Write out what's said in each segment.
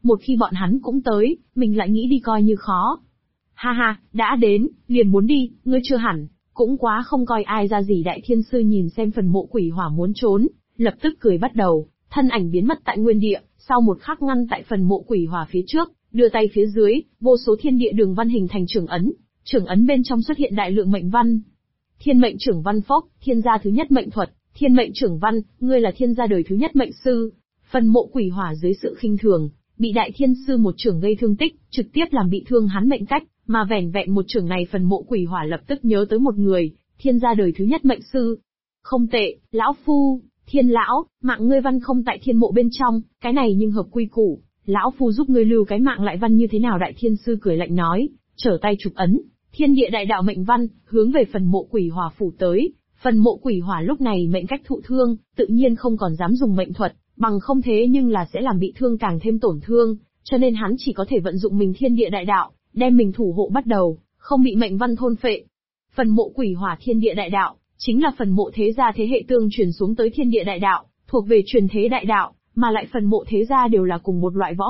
Một khi bọn hắn cũng tới, mình lại nghĩ đi coi như khó. Ha ha, đã đến, liền muốn đi, ngươi chưa hẳn, cũng quá không coi ai ra gì. Đại thiên sư nhìn xem phần mộ quỷ hỏa muốn trốn, lập tức cười bắt đầu, thân ảnh biến mất tại nguyên địa, sau một khắc ngăn tại phần mộ quỷ hỏa phía trước, đưa tay phía dưới, vô số thiên địa đường văn hình thành trưởng ấn bên trong xuất hiện đại lượng mệnh văn. Thiên mệnh trưởng văn phốc, thiên gia thứ nhất mệnh thuật, thiên mệnh trưởng văn, ngươi là thiên gia đời thứ nhất mệnh sư. Phần mộ quỷ hỏa dưới sự khinh thường, bị đại thiên sư một trưởng gây thương tích, trực tiếp làm bị thương hắn mệnh cách, mà vẻn vẹn một trưởng này phần mộ quỷ hỏa lập tức nhớ tới một người, thiên gia đời thứ nhất mệnh sư. Không tệ, lão phu, thiên lão, mạng ngươi văn không tại thiên mộ bên trong, cái này nhưng hợp quy củ, lão phu giúp ngươi lưu cái mạng lại văn như thế nào? Đại thiên sư cười lạnh nói, trở tay chụp ấn, thiên địa đại đạo mệnh văn, hướng về phần mộ quỷ hỏa phủ tới. Phần mộ quỷ hỏa lúc này mệnh cách thụ thương, tự nhiên không còn dám dùng mệnh thuật, bằng không thế nhưng là sẽ làm bị thương càng thêm tổn thương, cho nên hắn chỉ có thể vận dụng mình thiên địa đại đạo, đem mình thủ hộ bắt đầu, không bị mệnh văn thôn phệ. Phần mộ quỷ hỏa thiên địa đại đạo, chính là phần mộ thế gia thế hệ tương truyền xuống tới thiên địa đại đạo, thuộc về truyền thế đại đạo, mà lại phần mộ thế gia đều là cùng một loại võ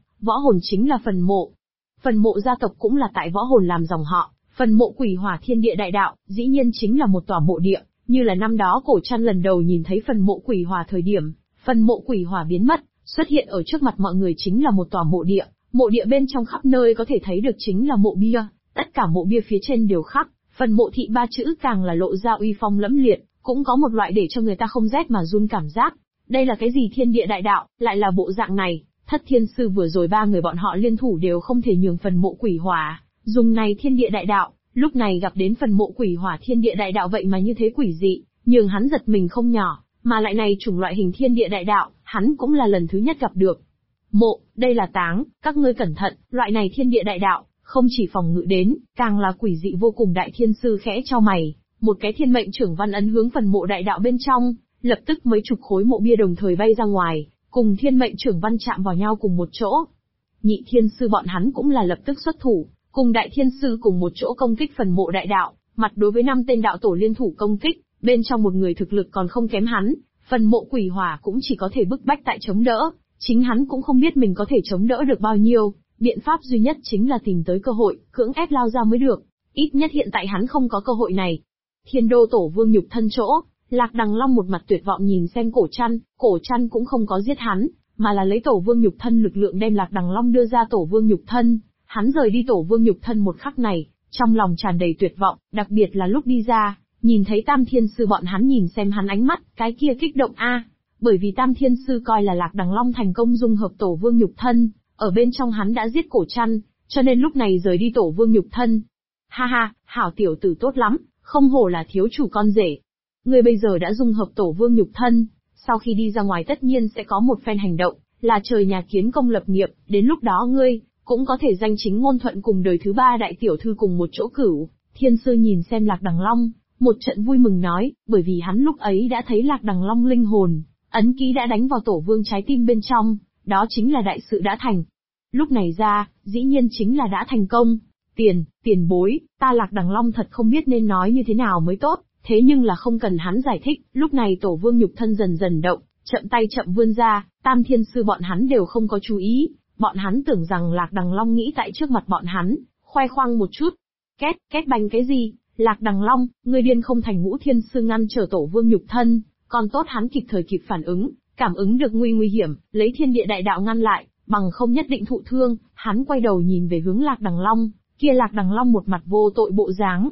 hồn chính là phần mộ. Phần mộ gia tộc cũng là tại võ hồn làm dòng họ, phần mộ quỷ hỏa thiên địa đại đạo, dĩ nhiên chính là một tòa mộ địa, như là năm đó Cổ Trăn lần đầu nhìn thấy phần mộ quỷ hỏa thời điểm, phần mộ quỷ hỏa biến mất, xuất hiện ở trước mặt mọi người chính là một tòa mộ địa bên trong khắp nơi có thể thấy được chính là mộ bia, tất cả mộ bia phía trên đều khắc phần mộ thị ba chữ, càng là lộ ra uy phong lẫm liệt, cũng có một loại để cho người ta không rét mà run cảm giác. Đây là cái gì thiên địa đại đạo, lại là bộ dạng này? Thất thiên sư vừa rồi ba người bọn họ liên thủ đều không thể nhường phần mộ quỷ hỏa dùng này thiên địa đại đạo, lúc này gặp đến phần mộ quỷ hỏa thiên địa đại đạo vậy mà như thế quỷ dị, nhường hắn giật mình không nhỏ, mà lại này chủng loại hình thiên địa đại đạo, hắn cũng là lần thứ nhất gặp được. Mộ, đây là táng, các ngươi cẩn thận, loại này thiên địa đại đạo, không chỉ phòng ngự đến, càng là quỷ dị vô cùng. Đại thiên sư khẽ chau mày, một cái thiên mệnh trưởng văn ấn hướng phần mộ đại đạo bên trong, lập tức mấy chục khối mộ bia đồng thời bay ra ngoài, cùng thiên mệnh trưởng văn chạm vào nhau cùng một chỗ. Nhị thiên sư bọn hắn cũng là lập tức xuất thủ, cùng đại thiên sư cùng một chỗ công kích phần mộ đại đạo, mặt đối với 5 tên đạo tổ liên thủ công kích, bên trong một người thực lực còn không kém hắn, phần mộ quỷ hỏa cũng chỉ có thể bức bách tại chống đỡ, chính hắn cũng không biết mình có thể chống đỡ được bao nhiêu, biện pháp duy nhất chính là tìm tới cơ hội, cưỡng ép lao ra mới được, ít nhất hiện tại hắn không có cơ hội này. Thiên đô tổ vương nhục thân chỗ, Lạc Đằng Long một mặt tuyệt vọng nhìn xem Cổ Trăn cũng không có giết hắn, mà là lấy tổ vương nhục thân lực lượng đem Lạc Đằng Long đưa ra tổ vương nhục thân. Hắn rời đi tổ vương nhục thân một khắc này, trong lòng tràn đầy tuyệt vọng, đặc biệt là lúc đi ra, nhìn thấy Tam Thiên Sư bọn hắn nhìn xem hắn ánh mắt, cái kia kích động a, bởi vì Tam Thiên Sư coi là Lạc Đằng Long thành công dung hợp tổ vương nhục thân, ở bên trong hắn đã giết Cổ Trăn, cho nên lúc này rời đi tổ vương nhục thân. Ha ha, hảo tiểu tử tốt lắm, không hổ là thiếu chủ con rể. Ngươi bây giờ đã dung hợp tổ vương nhục thân, sau khi đi ra ngoài tất nhiên sẽ có một phen hành động, là trời nhà kiến công lập nghiệp, đến lúc đó ngươi cũng có thể danh chính ngôn thuận cùng đời thứ 3 đại tiểu thư cùng một chỗ cửu. Thiên sư nhìn xem Lạc Đằng Long, một trận vui mừng nói, bởi vì hắn lúc ấy đã thấy Lạc Đằng Long linh hồn ấn ký đã đánh vào tổ vương trái tim bên trong, đó chính là đại sự đã thành. Lúc này ra, dĩ nhiên chính là đã thành công. Tiền bối, ta Lạc Đằng Long thật không biết nên nói như thế nào mới tốt, thế nhưng là không cần hắn giải thích, lúc này tổ vương nhục thân dần dần động, chậm tay chậm vươn ra, Tam Thiên Sư bọn hắn đều không có chú ý, bọn hắn tưởng rằng Lạc Đằng Long nghĩ tại trước mặt bọn hắn, khoe khoang một chút. Két bành cái gì? Lạc Đằng Long, ngươi điên không thành? Ngũ Thiên Sư ngăn trở tổ vương nhục thân, còn tốt hắn kịp thời kịp phản ứng, cảm ứng được nguy hiểm, lấy thiên địa đại đạo ngăn lại, bằng không nhất định thụ thương. Hắn quay đầu nhìn về hướng Lạc Đằng Long, kia Lạc Đằng Long một mặt vô tội bộ dáng.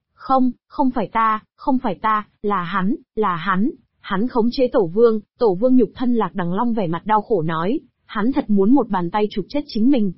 Không phải ta, là hắn khống chế tổ vương nhục thân. Lạc Đằng Long vẻ mặt đau khổ nói, hắn thật muốn một bàn tay chụp chết chính mình.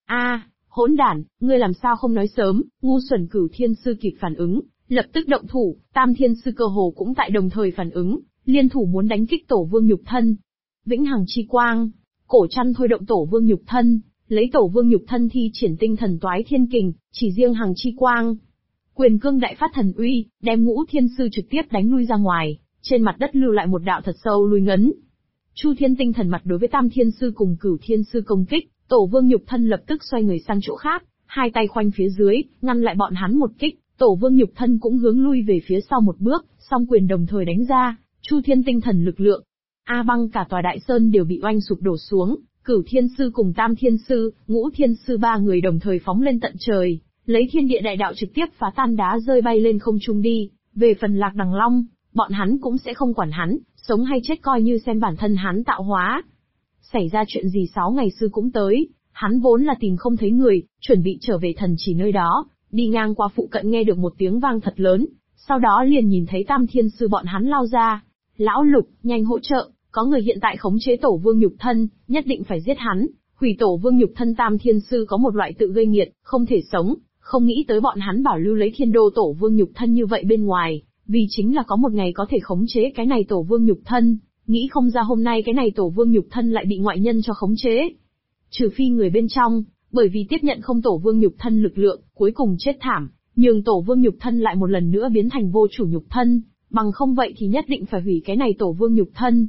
Hỗn đản, ngươi làm sao không nói sớm? Ngu xuẩn. Cửu Thiên Sư kịp phản ứng, lập tức động thủ, Tam Thiên Sư cơ hồ cũng tại đồng thời phản ứng, liên thủ muốn đánh kích tổ vương nhục thân. Vĩnh hằng chi quang, Cổ Trăn thôi động tổ vương nhục thân, lấy tổ vương nhục thân thi triển tinh thần toái thiên kình, chỉ riêng hằng chi quang. Quyền cương đại phát thần uy, đem Ngũ Thiên Sư trực tiếp đánh lui ra ngoài, trên mặt đất lưu lại một đạo thật sâu lui ngấn. Chu Thiên tinh thần mặt đối với Tam Thiên Sư cùng Cửu Thiên Sư công kích, tổ vương nhục thân lập tức xoay người sang chỗ khác, hai tay khoanh phía dưới, ngăn lại bọn hắn một kích, tổ vương nhục thân cũng hướng lui về phía sau một bước, song quyền đồng thời đánh ra, Chu Thiên tinh thần lực lượng. Băng cả tòa đại sơn đều bị oanh sụp đổ xuống, Cửu Thiên Sư cùng Tam Thiên Sư, Ngũ Thiên Sư ba người đồng thời phóng lên tận trời, lấy thiên địa đại đạo trực tiếp phá tan đá rơi bay lên không trung đi. Về phần Lạc Đằng Long, bọn hắn cũng sẽ không quản hắn, sống hay chết coi như xem bản thân hắn tạo hóa. Xảy ra chuyện gì 6 ngày sư cũng tới, hắn vốn là tìm không thấy người, chuẩn bị trở về thần chỉ nơi đó, đi ngang qua phụ cận nghe được một tiếng vang thật lớn, sau đó liền nhìn thấy Tam Thiên Sư bọn hắn lao ra. Lão Lục, nhanh hỗ trợ, có người hiện tại khống chế Tổ Vương nhục thân, nhất định phải giết hắn, hủy Tổ Vương nhục thân. Tam Thiên Sư có một loại tự gây nghiệt, không thể sống, không nghĩ tới bọn hắn bảo lưu lấy Thiên Đô Tổ Vương nhục thân như vậy bên ngoài, vì chính là có một ngày có thể khống chế cái này Tổ Vương nhục thân, nghĩ không ra hôm nay cái này Tổ Vương nhục thân lại bị ngoại nhân cho khống chế. Trừ phi người bên trong, bởi vì tiếp nhận không Tổ Vương nhục thân lực lượng, cuối cùng chết thảm, nhường Tổ Vương nhục thân lại một lần nữa biến thành vô chủ nhục thân, bằng không vậy thì nhất định phải hủy cái này Tổ Vương nhục thân.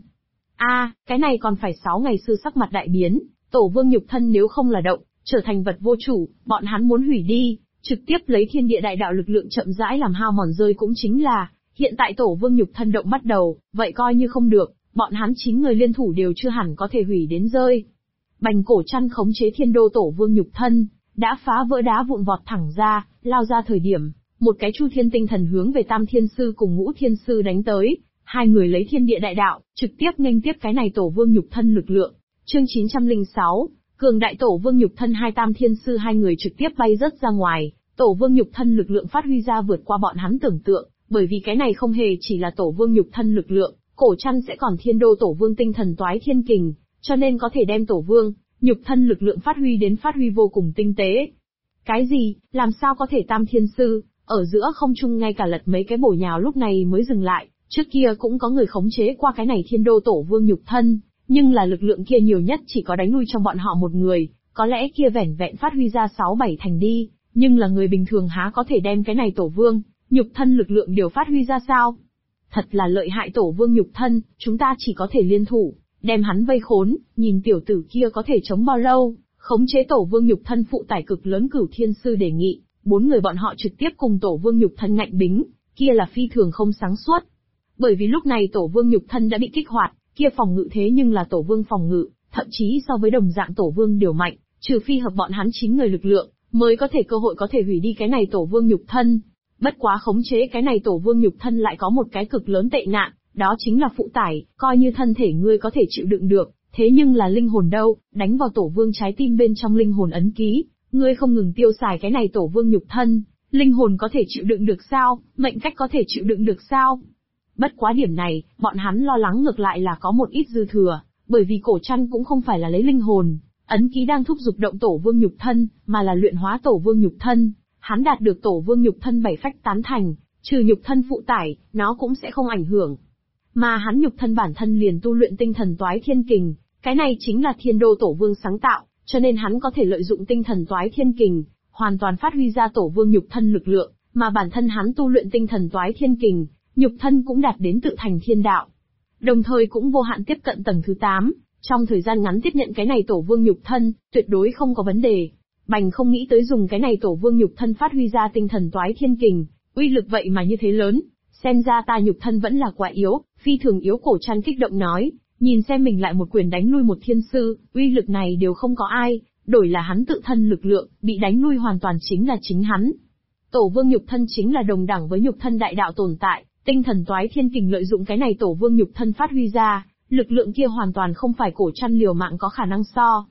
Cái này còn phải 6 ngày sư sắc mặt đại biến, Tổ Vương nhục thân nếu không là động, trở thành vật vô chủ, bọn hắn muốn hủy đi, trực tiếp lấy thiên địa đại đạo lực lượng chậm rãi làm hao mòn rơi cũng chính là, hiện tại Tổ Vương nhục thân động bắt đầu, vậy coi như không được, bọn hắn 9 người liên thủ đều chưa hẳn có thể hủy đến rơi. Bành Cổ Trăn khống chế Thiên Đô Tổ Vương nhục thân, đã phá vỡ đá vụn vọt thẳng ra, lao ra thời điểm, một cái Chu Thiên tinh thần hướng về Tam Thiên Sư cùng Ngũ Thiên Sư đánh tới, hai người lấy thiên địa đại đạo, trực tiếp nghênh tiếp cái này Tổ Vương nhục thân lực lượng. Chương 906, cường đại Tổ Vương nhục thân. Hai Tam Thiên Sư hai người trực tiếp bay rớt ra ngoài, Tổ Vương nhục thân lực lượng phát huy ra vượt qua bọn hắn tưởng tượng, bởi vì cái này không hề chỉ là Tổ Vương nhục thân lực lượng, Cổ Trăn sẽ còn Thiên Đô Tổ Vương tinh thần toái thiên kình, cho nên có thể đem Tổ Vương nhục thân lực lượng phát huy vô cùng tinh tế. Cái gì? Làm sao có thể? Tam Thiên Sư ở giữa không trung ngay cả lật mấy cái bổ nhào lúc này mới dừng lại, trước kia cũng có người khống chế qua cái này Thiên Đô Tổ Vương nhục thân, nhưng là lực lượng kia nhiều nhất chỉ có đánh lui trong bọn họ một người, có lẽ kia vẻn vẹn phát huy ra 6-7 thành đi, nhưng là người bình thường há có thể đem cái này Tổ Vương nhục thân lực lượng đều phát huy ra sao? Thật là lợi hại Tổ Vương nhục thân, chúng ta chỉ có thể liên thủ, đem hắn vây khốn, nhìn tiểu tử kia có thể chống bao lâu, khống chế Tổ Vương nhục thân phụ tải cực lớn. Cửu Thiên Sư đề nghị, 4 người bọn họ trực tiếp cùng Tổ Vương nhục thân ngạnh bính, kia là phi thường không sáng suốt. Bởi vì lúc này Tổ Vương nhục thân đã bị kích hoạt, kia phòng ngự thế nhưng là Tổ Vương phòng ngự, thậm chí so với đồng dạng Tổ Vương đều mạnh, trừ phi hợp bọn hắn 9 người lực lượng, mới có thể cơ hội có thể hủy đi cái này Tổ Vương nhục thân. Bất quá khống chế cái này Tổ Vương nhục thân lại có một cái cực lớn tệ nạn, đó chính là phụ tải, coi như thân thể ngươi có thể chịu đựng được, thế nhưng là linh hồn đâu, đánh vào Tổ Vương trái tim bên trong linh hồn ấn ký, ngươi không ngừng tiêu xài cái này Tổ Vương nhục thân, linh hồn có thể chịu đựng được sao, mệnh cách có thể chịu đựng được sao? Bất quá điểm này, bọn hắn lo lắng ngược lại là có một ít dư thừa, bởi vì Cổ Trăn cũng không phải là lấy linh hồn ấn ký đang thúc giục động Tổ Vương nhục thân, mà là luyện hóa Tổ Vương nhục thân. Hắn đạt được Tổ Vương nhục thân 7 phách tán thành, trừ nhục thân phụ tải, nó cũng sẽ không ảnh hưởng. Mà hắn nhục thân bản thân liền tu luyện tinh thần toái thiên kình, cái này chính là Thiên Đô Tổ Vương sáng tạo, cho nên hắn có thể lợi dụng tinh thần toái thiên kình, hoàn toàn phát huy ra Tổ Vương nhục thân lực lượng, mà bản thân hắn tu luyện tinh thần toái thiên kình, nhục thân cũng đạt đến tự thành thiên đạo. Đồng thời cũng vô hạn tiếp cận tầng thứ 8, trong thời gian ngắn tiếp nhận cái này Tổ Vương nhục thân, tuyệt đối không có vấn đề. Bành không nghĩ tới dùng cái này Tổ Vương nhục thân phát huy ra tinh thần toái thiên kình, uy lực vậy mà như thế lớn, xem ra ta nhục thân vẫn là quá yếu, phi thường yếu. Cổ Trăn kích động nói, nhìn xem mình lại một quyền đánh lui một thiên sư, uy lực này đều không có ai, đổi là hắn tự thân lực lượng, bị đánh lui hoàn toàn chính là chính hắn. Tổ Vương nhục thân chính là đồng đẳng với nhục thân đại đạo tồn tại, tinh thần toái thiên kình lợi dụng cái này Tổ Vương nhục thân phát huy ra, lực lượng kia hoàn toàn không phải Cổ Trăn liều mạng có khả năng so.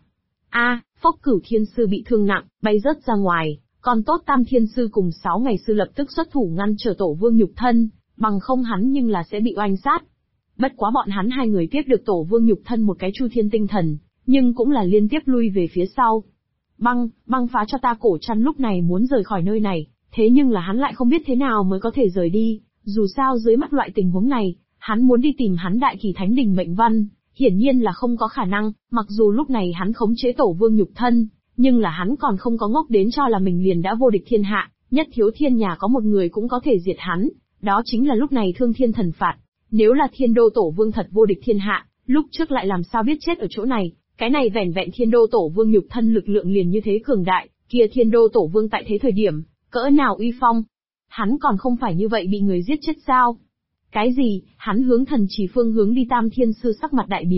Phốc. Cửu Thiên Sư bị thương nặng, bay rớt ra ngoài, còn tốt Tam Thiên Sư cùng 6 ngày sư lập tức xuất thủ ngăn trở Tổ Vương nhục thân, bằng không hắn nhưng là sẽ bị oanh sát. Bất quá bọn hắn hai người tiếp được Tổ Vương nhục thân một cái Chu Thiên tinh thần, nhưng cũng là liên tiếp lui về phía sau. Băng phá cho ta. Cổ Trăn lúc này muốn rời khỏi nơi này, thế nhưng là hắn lại không biết thế nào mới có thể rời đi, dù sao dưới mắt loại tình huống này, hắn muốn đi tìm hắn Đại Kỳ Thánh Đình mệnh văn, hiển nhiên là không có khả năng. Mặc dù lúc này hắn khống chế Tổ Vương nhục thân, nhưng là hắn còn không có ngốc đến cho là mình liền đã vô địch thiên hạ, nhất thiếu thiên nhà có một người cũng có thể diệt hắn, đó chính là lúc này Thương Thiên thần phạt. Nếu là Thiên Đô Tổ Vương thật vô địch thiên hạ, lúc trước lại làm sao biết chết ở chỗ này, cái này vẻn vẹn Thiên Đô Tổ Vương nhục thân lực lượng liền như thế cường đại, kia Thiên Đô Tổ Vương tại thế thời điểm, cỡ nào uy phong. Hắn còn không phải như vậy bị người giết chết sao? Cái gì? Hắn hướng thần chỉ phương hướng đi. Tam Thiên Sư sắc mặt đại biến,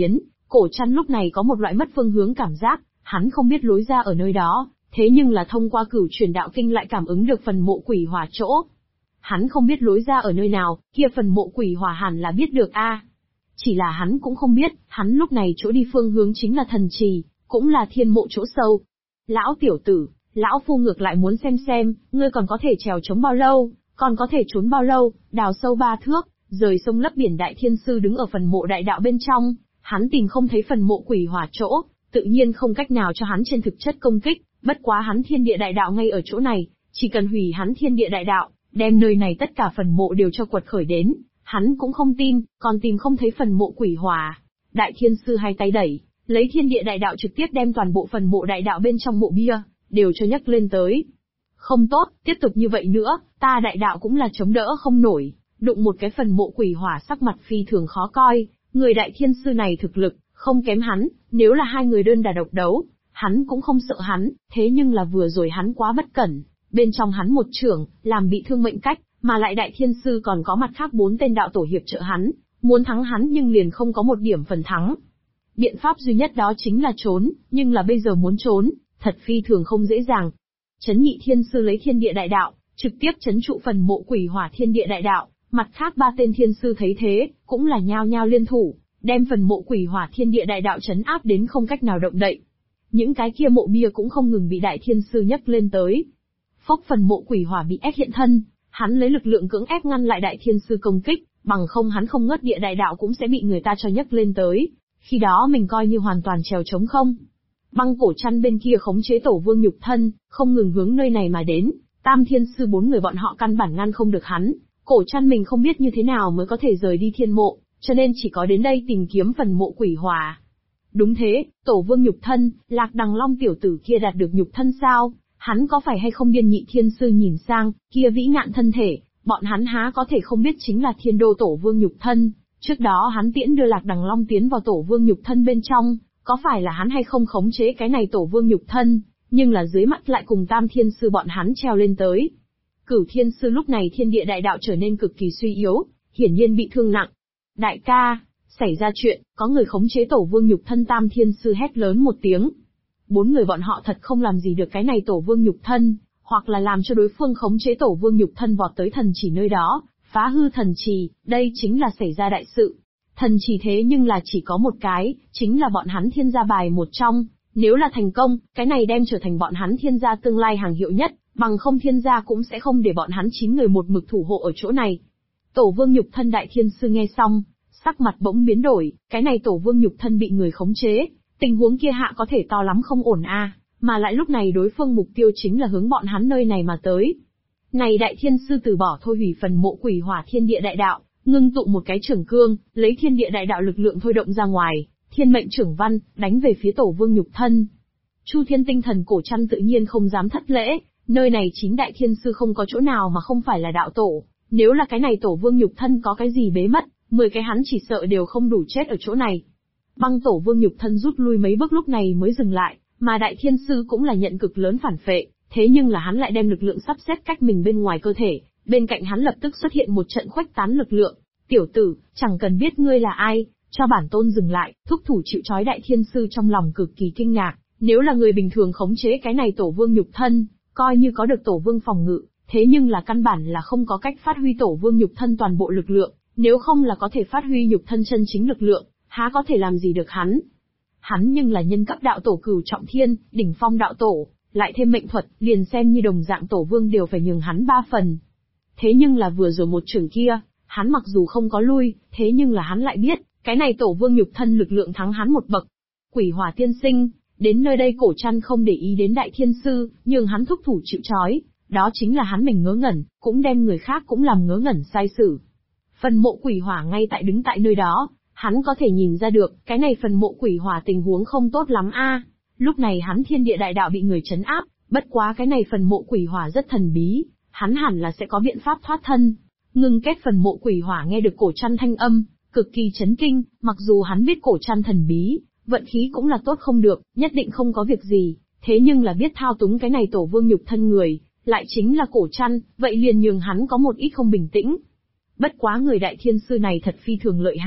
Cổ Trăn lúc này có một loại mất phương hướng cảm giác, hắn không biết lối ra ở nơi đó, thế nhưng là thông qua cửu truyền đạo kinh lại cảm ứng được phần mộ quỷ hỏa chỗ. Hắn không biết lối ra ở nơi nào, kia phần mộ quỷ hỏa hẳn là biết được a. Chỉ là hắn cũng không biết, hắn lúc này chỗ đi phương hướng chính là thần trì, cũng là thiên mộ chỗ sâu. Lão tiểu tử, lão phu ngược lại muốn xem, ngươi còn có thể trèo chống bao lâu, còn có thể trốn bao lâu, đào sâu 3 thước, rời sông lấp biển đại thiên sư đứng ở phần mộ đại đạo bên trong, hắn tìm không thấy phần mộ quỷ hỏa chỗ, tự nhiên không cách nào cho hắn trên thực chất công kích, bất quá hắn thiên địa đại đạo ngay ở chỗ này, chỉ cần hủy hắn thiên địa đại đạo, đem nơi này tất cả phần mộ đều cho quật khởi đến, hắn cũng không tin, còn tìm không thấy phần mộ quỷ hỏa. Đại thiên sư hai tay đẩy, lấy thiên địa đại đạo trực tiếp đem toàn bộ phần mộ đại đạo bên trong mộ bia, đều cho nhấc lên tới. Không tốt, tiếp tục như vậy nữa, ta đại đạo cũng là chống đỡ không nổi, đụng một cái phần mộ quỷ hỏa sắc mặt phi thường khó coi, người đại thiên sư này thực lực, không kém hắn, nếu là hai người đơn đả độc đấu, hắn cũng không sợ hắn, thế nhưng là vừa rồi hắn quá bất cẩn, bên trong hắn một trưởng, làm bị thương mệnh cách, mà lại đại thiên sư còn có mặt khác 4 tên đạo tổ hiệp trợ hắn, muốn thắng hắn nhưng liền không có một điểm phần thắng. Biện pháp duy nhất đó chính là trốn, nhưng là bây giờ muốn trốn, thật phi thường không dễ dàng. Chấn Nhị thiên sư lấy thiên địa đại đạo, trực tiếp chấn trụ phần mộ quỷ hỏa thiên địa đại đạo, mặt khác 3 tên thiên sư thấy thế, cũng là nhao nhao liên thủ, đem phần mộ quỷ hỏa thiên địa đại đạo chấn áp đến không cách nào động đậy. Những cái kia mộ bia cũng không ngừng bị đại thiên sư nhấc lên tới. Phốc phần mộ quỷ hỏa bị ép hiện thân, hắn lấy lực lượng cưỡng ép ngăn lại đại thiên sư công kích, bằng không hắn không ngất địa đại đạo cũng sẽ bị người ta cho nhấc lên tới. Khi đó mình coi như hoàn toàn trèo trống không. Băng Cổ Trăn bên kia khống chế tổ vương nhục thân, không ngừng hướng nơi này mà đến, tam thiên sư 4 người bọn họ căn bản ngăn không được hắn. Cổ Trăn mình không biết như thế nào mới có thể rời đi thiên mộ, cho nên chỉ có đến đây tìm kiếm phần mộ quỷ hỏa. Đúng thế, tổ vương nhục thân, Lạc Đằng Long tiểu tử kia đạt được nhục thân sao? Hắn có phải hay không điên Nhị thiên sư nhìn sang, kia vĩ ngạn thân thể, bọn hắn há có thể không biết chính là thiên đô tổ vương nhục thân. Trước đó hắn tiễn đưa Lạc Đằng Long tiến vào tổ vương nhục thân bên trong, có phải là hắn hay không khống chế cái này tổ vương nhục thân, nhưng là dưới mắt lại cùng tam thiên sư bọn hắn treo lên tới. Cửu thiên sư lúc này thiên địa đại đạo trở nên cực kỳ suy yếu, hiển nhiên bị thương nặng. Đại ca, xảy ra chuyện, có người khống chế tổ vương nhục thân tam thiên sư hét lớn một tiếng. 4 người bọn họ thật không làm gì được cái này tổ vương nhục thân, hoặc là làm cho đối phương khống chế tổ vương nhục thân vọt tới thần chỉ nơi đó, phá hư thần trì, đây chính là xảy ra đại sự. Thần trì thế nhưng là chỉ có một cái, chính là bọn hắn thiên gia bài một trong, nếu là thành công, cái này đem trở thành bọn hắn thiên gia tương lai hàng hiệu nhất, bằng không thiên gia cũng sẽ không để bọn hắn 9 người một mực thủ hộ ở chỗ này. Tổ vương nhục thân đại thiên sư nghe xong, sắc mặt bỗng biến đổi, cái này tổ vương nhục thân bị người khống chế, tình huống kia hạ có thể to lắm không ổn a, mà lại lúc này đối phương mục tiêu chính là hướng bọn hắn nơi này mà tới. Này đại thiên sư từ bỏ thôi hủy phần mộ quỷ hỏa thiên địa đại đạo, ngưng tụ một cái trưởng cương, lấy thiên địa đại đạo lực lượng thôi động ra ngoài, thiên mệnh trưởng văn, đánh về phía tổ vương nhục thân. Chu Thiên tinh thần Cổ Trăn tự nhiên không dám thất lễ, nơi này chính đại thiên sư không có chỗ nào mà không phải là đạo tổ, nếu là cái này tổ vương nhục thân có cái gì bế mất, 10 cái hắn chỉ sợ đều không đủ chết ở chỗ này. Băng tổ vương nhục thân rút lui mấy bước lúc này mới dừng lại, mà đại thiên sư cũng là nhận cực lớn phản phệ, thế nhưng là hắn lại đem lực lượng sắp xếp cách mình bên ngoài cơ thể, bên cạnh hắn lập tức xuất hiện một trận khuếch tán lực lượng. Tiểu tử, chẳng cần biết ngươi là ai, cho bản tôn dừng lại, thúc thủ chịu trói đại thiên sư trong lòng cực kỳ kinh ngạc, nếu là người bình thường khống chế cái này tổ vương nhục thân, coi như có được tổ vương phòng ngự, thế nhưng là căn bản là không có cách phát huy tổ vương nhục thân toàn bộ lực lượng, nếu không là có thể phát huy nhục thân chân chính lực lượng, há có thể làm gì được hắn. Hắn nhưng là nhân cấp đạo tổ cửu trọng thiên, đỉnh phong đạo tổ, lại thêm mệnh thuật, liền xem như đồng dạng tổ vương đều phải nhường hắn 3 phần. Thế nhưng là vừa rồi một trường kia, hắn mặc dù không có lui, thế nhưng là hắn lại biết, cái này tổ vương nhục thân lực lượng thắng hắn một bậc. Quỷ hỏa tiên sinh, đến nơi đây Cổ Trăn không để ý đến đại thiên sư, nhưng hắn thúc thủ chịu trói, đó chính là hắn mình ngớ ngẩn, cũng đem người khác cũng làm ngớ ngẩn sai sử. Phần mộ quỷ hỏa ngay tại đứng tại nơi đó, hắn có thể nhìn ra được, cái này phần mộ quỷ hỏa tình huống không tốt lắm a. Lúc này hắn thiên địa đại đạo bị người trấn áp, bất quá cái này phần mộ quỷ hỏa rất thần bí, hắn hẳn là sẽ có biện pháp thoát thân. Ngưng kết phần mộ quỷ hỏa nghe được Cổ Trăn thanh âm, cực kỳ chấn kinh, mặc dù hắn biết Cổ Trăn thần bí, vận khí cũng là tốt không được, nhất định không có việc gì, thế nhưng là biết thao túng cái này tổ vương nhục thân người, lại chính là Cổ Trăn, vậy liền nhường hắn có một ít không bình tĩnh. Bất quá người đại thiên sư này thật phi thường lợi hại,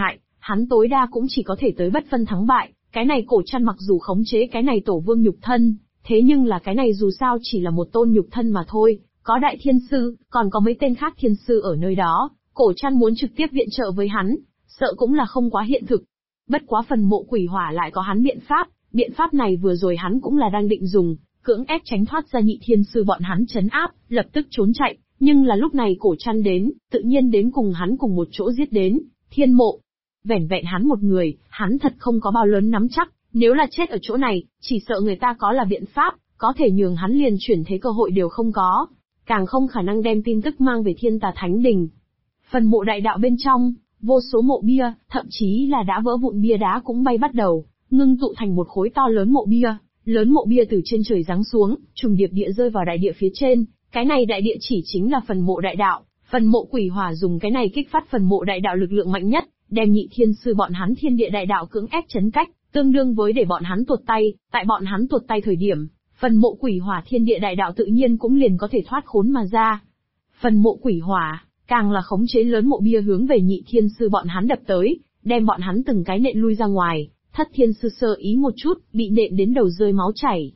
hắn tối đa cũng chỉ có thể tới bất phân thắng bại, cái này Cổ Trăn mặc dù khống chế cái này tổ vương nhục thân, thế nhưng là cái này dù sao chỉ là một tôn nhục thân mà thôi, có đại thiên sư, còn có mấy tên khác thiên sư ở nơi đó, Cổ Trăn muốn trực tiếp viện trợ với hắn, sợ cũng là không quá hiện thực. Bất quá phần mộ quỷ hỏa lại có hắn biện pháp này vừa rồi hắn cũng là đang định dùng, cưỡng ép tránh thoát ra nhị thiên sư bọn hắn trấn áp, lập tức trốn chạy, nhưng là lúc này Cổ Trăn đến, tự nhiên đến cùng hắn cùng một chỗ giết đến, thiên mộ. Vẻn vẹn hắn một người, hắn thật không có bao lớn nắm chắc, nếu là chết ở chỗ này, chỉ sợ người ta có là biện pháp, có thể nhường hắn liền chuyển thế cơ hội đều không có, càng không khả năng đem tin tức mang về Thiên Tà Thánh Đình. Phần mộ đại đạo bên trong, vô số mộ bia, thậm chí là đã vỡ vụn bia đá cũng bay bắt đầu, ngưng tụ thành một khối to lớn mộ bia. Lớn mộ bia từ trên trời giáng xuống, trùng điệp địa rơi vào đại địa phía trên, cái này đại địa chỉ chính là phần mộ đại đạo, phần mộ quỷ hỏa dùng cái này kích phát phần mộ đại đạo lực lượng mạnh nhất, đem nhị thiên sư bọn hắn thiên địa đại đạo cưỡng ép chấn cách, tương đương với để bọn hắn tuột tay, tại bọn hắn tuột tay thời điểm, phần mộ quỷ hỏa thiên địa đại đạo tự nhiên cũng liền có thể thoát khốn mà ra. Phần mộ quỷ hỏa, càng là khống chế lớn mộ bia hướng về nhị thiên sư bọn hắn đập tới, đem bọn hắn từng cái nện lui ra ngoài. Thất thiên sư sơ ý một chút, bị nện đến đầu rơi máu chảy.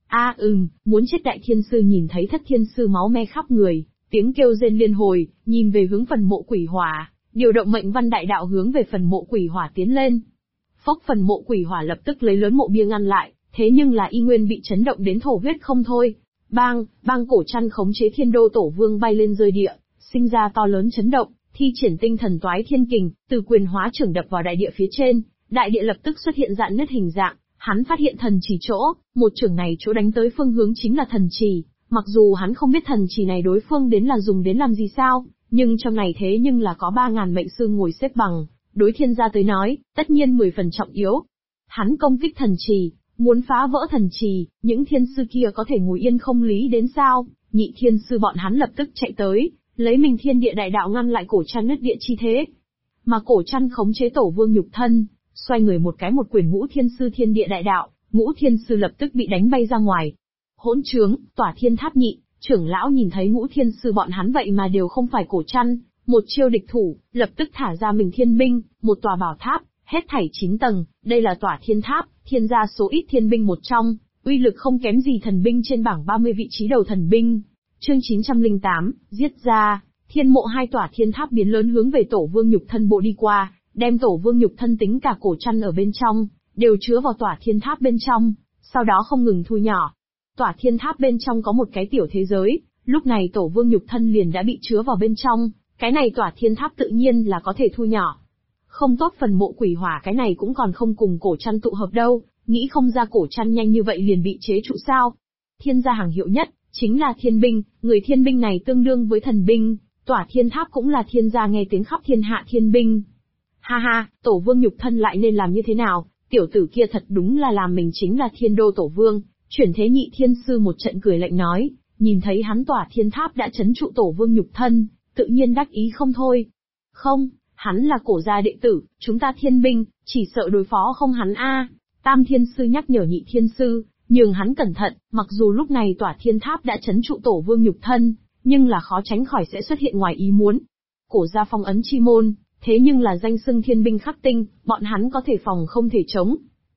Muốn chết đại thiên sư nhìn thấy thất thiên sư máu me khắp người, tiếng kêu rên liên hồi, nhìn về hướng phần mộ quỷ hỏa, điều động mệnh văn đại đạo hướng về phần mộ quỷ hỏa tiến lên. Phốc, phần mộ quỷ hỏa lập tức lấy lớn mộ bia ngăn lại, thế nhưng là y nguyên bị chấn động đến thổ huyết không thôi. Bang, Cổ Trăn khống chế thiên đô tổ vương bay lên rơi địa, sinh ra to lớn chấn động, thi triển tinh thần toái thiên kình, từ quyền hóa trưởng đập vào đại địa phía trên. Đại địa lập tức xuất hiện rạn nứt hình dạng, hắn phát hiện thần trì chỗ, một chưởng này chỗ đánh tới phương hướng chính là thần trì, mặc dù hắn không biết thần trì này đối phương đến là dùng đến làm gì sao, nhưng trong này thế nhưng là có 3.000 mệnh sư ngồi xếp bằng, đối thiên gia tới nói, tất nhiên 10 phần trọng yếu. Hắn công kích thần trì, muốn phá vỡ thần trì, những thiên sư kia có thể ngồi yên không lý đến sao, nhị thiên sư bọn hắn lập tức chạy tới, lấy mình thiên địa đại đạo ngăn lại Cổ Trăn nứt địa chi thế. Mà Cổ Trăn khống chế tổ vương nhục thân, xoay người một cái một quyền ngũ thiên sư thiên địa đại đạo, ngũ thiên sư lập tức bị đánh bay ra ngoài. Hỗn trướng, Tỏa Thiên Tháp nhị, trưởng lão nhìn thấy ngũ thiên sư bọn hắn vậy mà đều không phải Cổ Trăn, một chiêu địch thủ, lập tức thả ra mình thiên binh, một tòa bảo tháp, hết thảy 9 tầng, đây là Tỏa Thiên Tháp, thiên gia số ít thiên binh một trong, uy lực không kém gì thần binh trên bảng 30 vị trí đầu thần binh. Chương 908, giết ra, thiên mộ hai Tỏa Thiên Tháp biến lớn hướng về tổ vương nhục thân bộ đi qua. Đem tổ vương nhục thân tính cả Cổ Trăn ở bên trong, đều chứa vào Tỏa Thiên Tháp bên trong, sau đó không ngừng thu nhỏ. Tỏa Thiên Tháp bên trong có một cái tiểu thế giới, lúc này tổ vương nhục thân liền đã bị chứa vào bên trong, cái này Tỏa Thiên Tháp tự nhiên là có thể thu nhỏ. Không tốt, phần mộ quỷ hỏa cái này cũng còn không cùng Cổ Trăn tụ hợp đâu, nghĩ không ra Cổ Trăn nhanh như vậy liền bị chế trụ sao. Thiên gia hàng hiệu nhất, chính là thiên binh, người thiên binh này tương đương với thần binh, Tỏa Thiên Tháp cũng là thiên gia nghe tiếng khắp thiên hạ thiên binh. Ha ha, tổ vương nhục thân lại nên làm như thế nào, tiểu tử kia thật đúng là làm mình chính là thiên đô tổ vương, chuyển thế nhị thiên sư một trận cười lạnh nói, nhìn thấy hắn Tỏa Thiên Tháp đã chấn trụ tổ vương nhục thân, tự nhiên đắc ý không thôi. Không, hắn là Cổ gia đệ tử, chúng ta thiên binh, chỉ sợ đối phó không hắn a. Tam thiên sư nhắc nhở nhị thiên sư, nhường hắn cẩn thận, mặc dù lúc này Tỏa Thiên Tháp đã chấn trụ tổ vương nhục thân, nhưng là khó tránh khỏi sẽ xuất hiện ngoài ý muốn. Cổ gia phong ấn chi môn, thế nhưng là danh xưng thiên binh khắc tinh, bọn hắn có thể phòng không thể chống.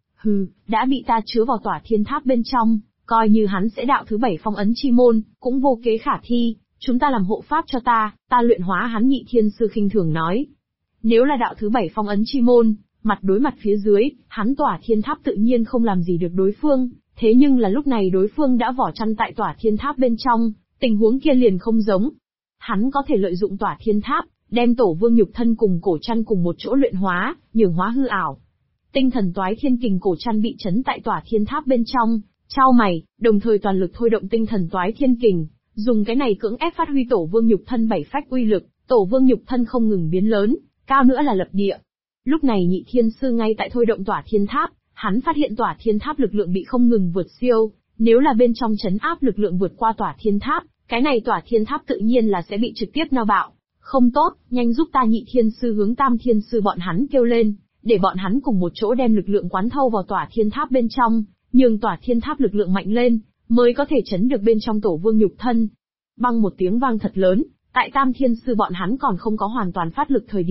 Đã bị ta chứa vào Tỏa Thiên Tháp bên trong, coi như hắn sẽ đạo thứ 7 phong ấn chi môn, cũng vô kế khả thi, chúng ta làm hộ pháp cho ta luyện hóa hắn, nhị thiên sư khinh thường nói. Nếu là đạo thứ 7 phong ấn chi môn, mặt đối mặt phía dưới, hắn Tỏa Thiên Tháp tự nhiên không làm gì được đối phương, thế nhưng là lúc này đối phương đã vỏ chăn tại Tỏa Thiên Tháp bên trong, tình huống kia liền không giống. Hắn có thể lợi dụng Tỏa Thiên Tháp, đem tổ vương nhục thân cùng Cổ Trăn cùng một chỗ luyện hóa, nhường hóa hư ảo. Tinh thần toái thiên kình Cổ Trăn bị chấn tại Tỏa Thiên Tháp bên trong, chau mày, đồng thời toàn lực thôi động tinh thần toái thiên kình, dùng cái này cưỡng ép phát huy tổ vương nhục thân 7 phách uy lực, tổ vương nhục thân không ngừng biến lớn, cao nữa là lập địa. Lúc này nhị thiên sư ngay tại thôi động Tỏa Thiên Tháp, hắn phát hiện Tỏa Thiên Tháp lực lượng bị không ngừng vượt siêu, nếu là bên trong chấn áp lực lượng vượt qua Tỏa Thiên Tháp, cái này Tỏa Thiên Tháp tự nhiên là sẽ bị trực tiếp nao bạo. Không tốt, nhanh giúp ta, nhị thiên sư hướng tam thiên sư bọn hắn kêu lên, để bọn hắn cùng một chỗ đem lực lượng quán thâu vào Tỏa Thiên Tháp bên trong, nhường Tỏa Thiên Tháp lực lượng mạnh lên, mới có thể chấn được bên trong tổ vương nhục thân. Băng một tiếng vang thật lớn, tại tam thiên sư bọn hắn còn không có hoàn toàn phát lực thời điểm,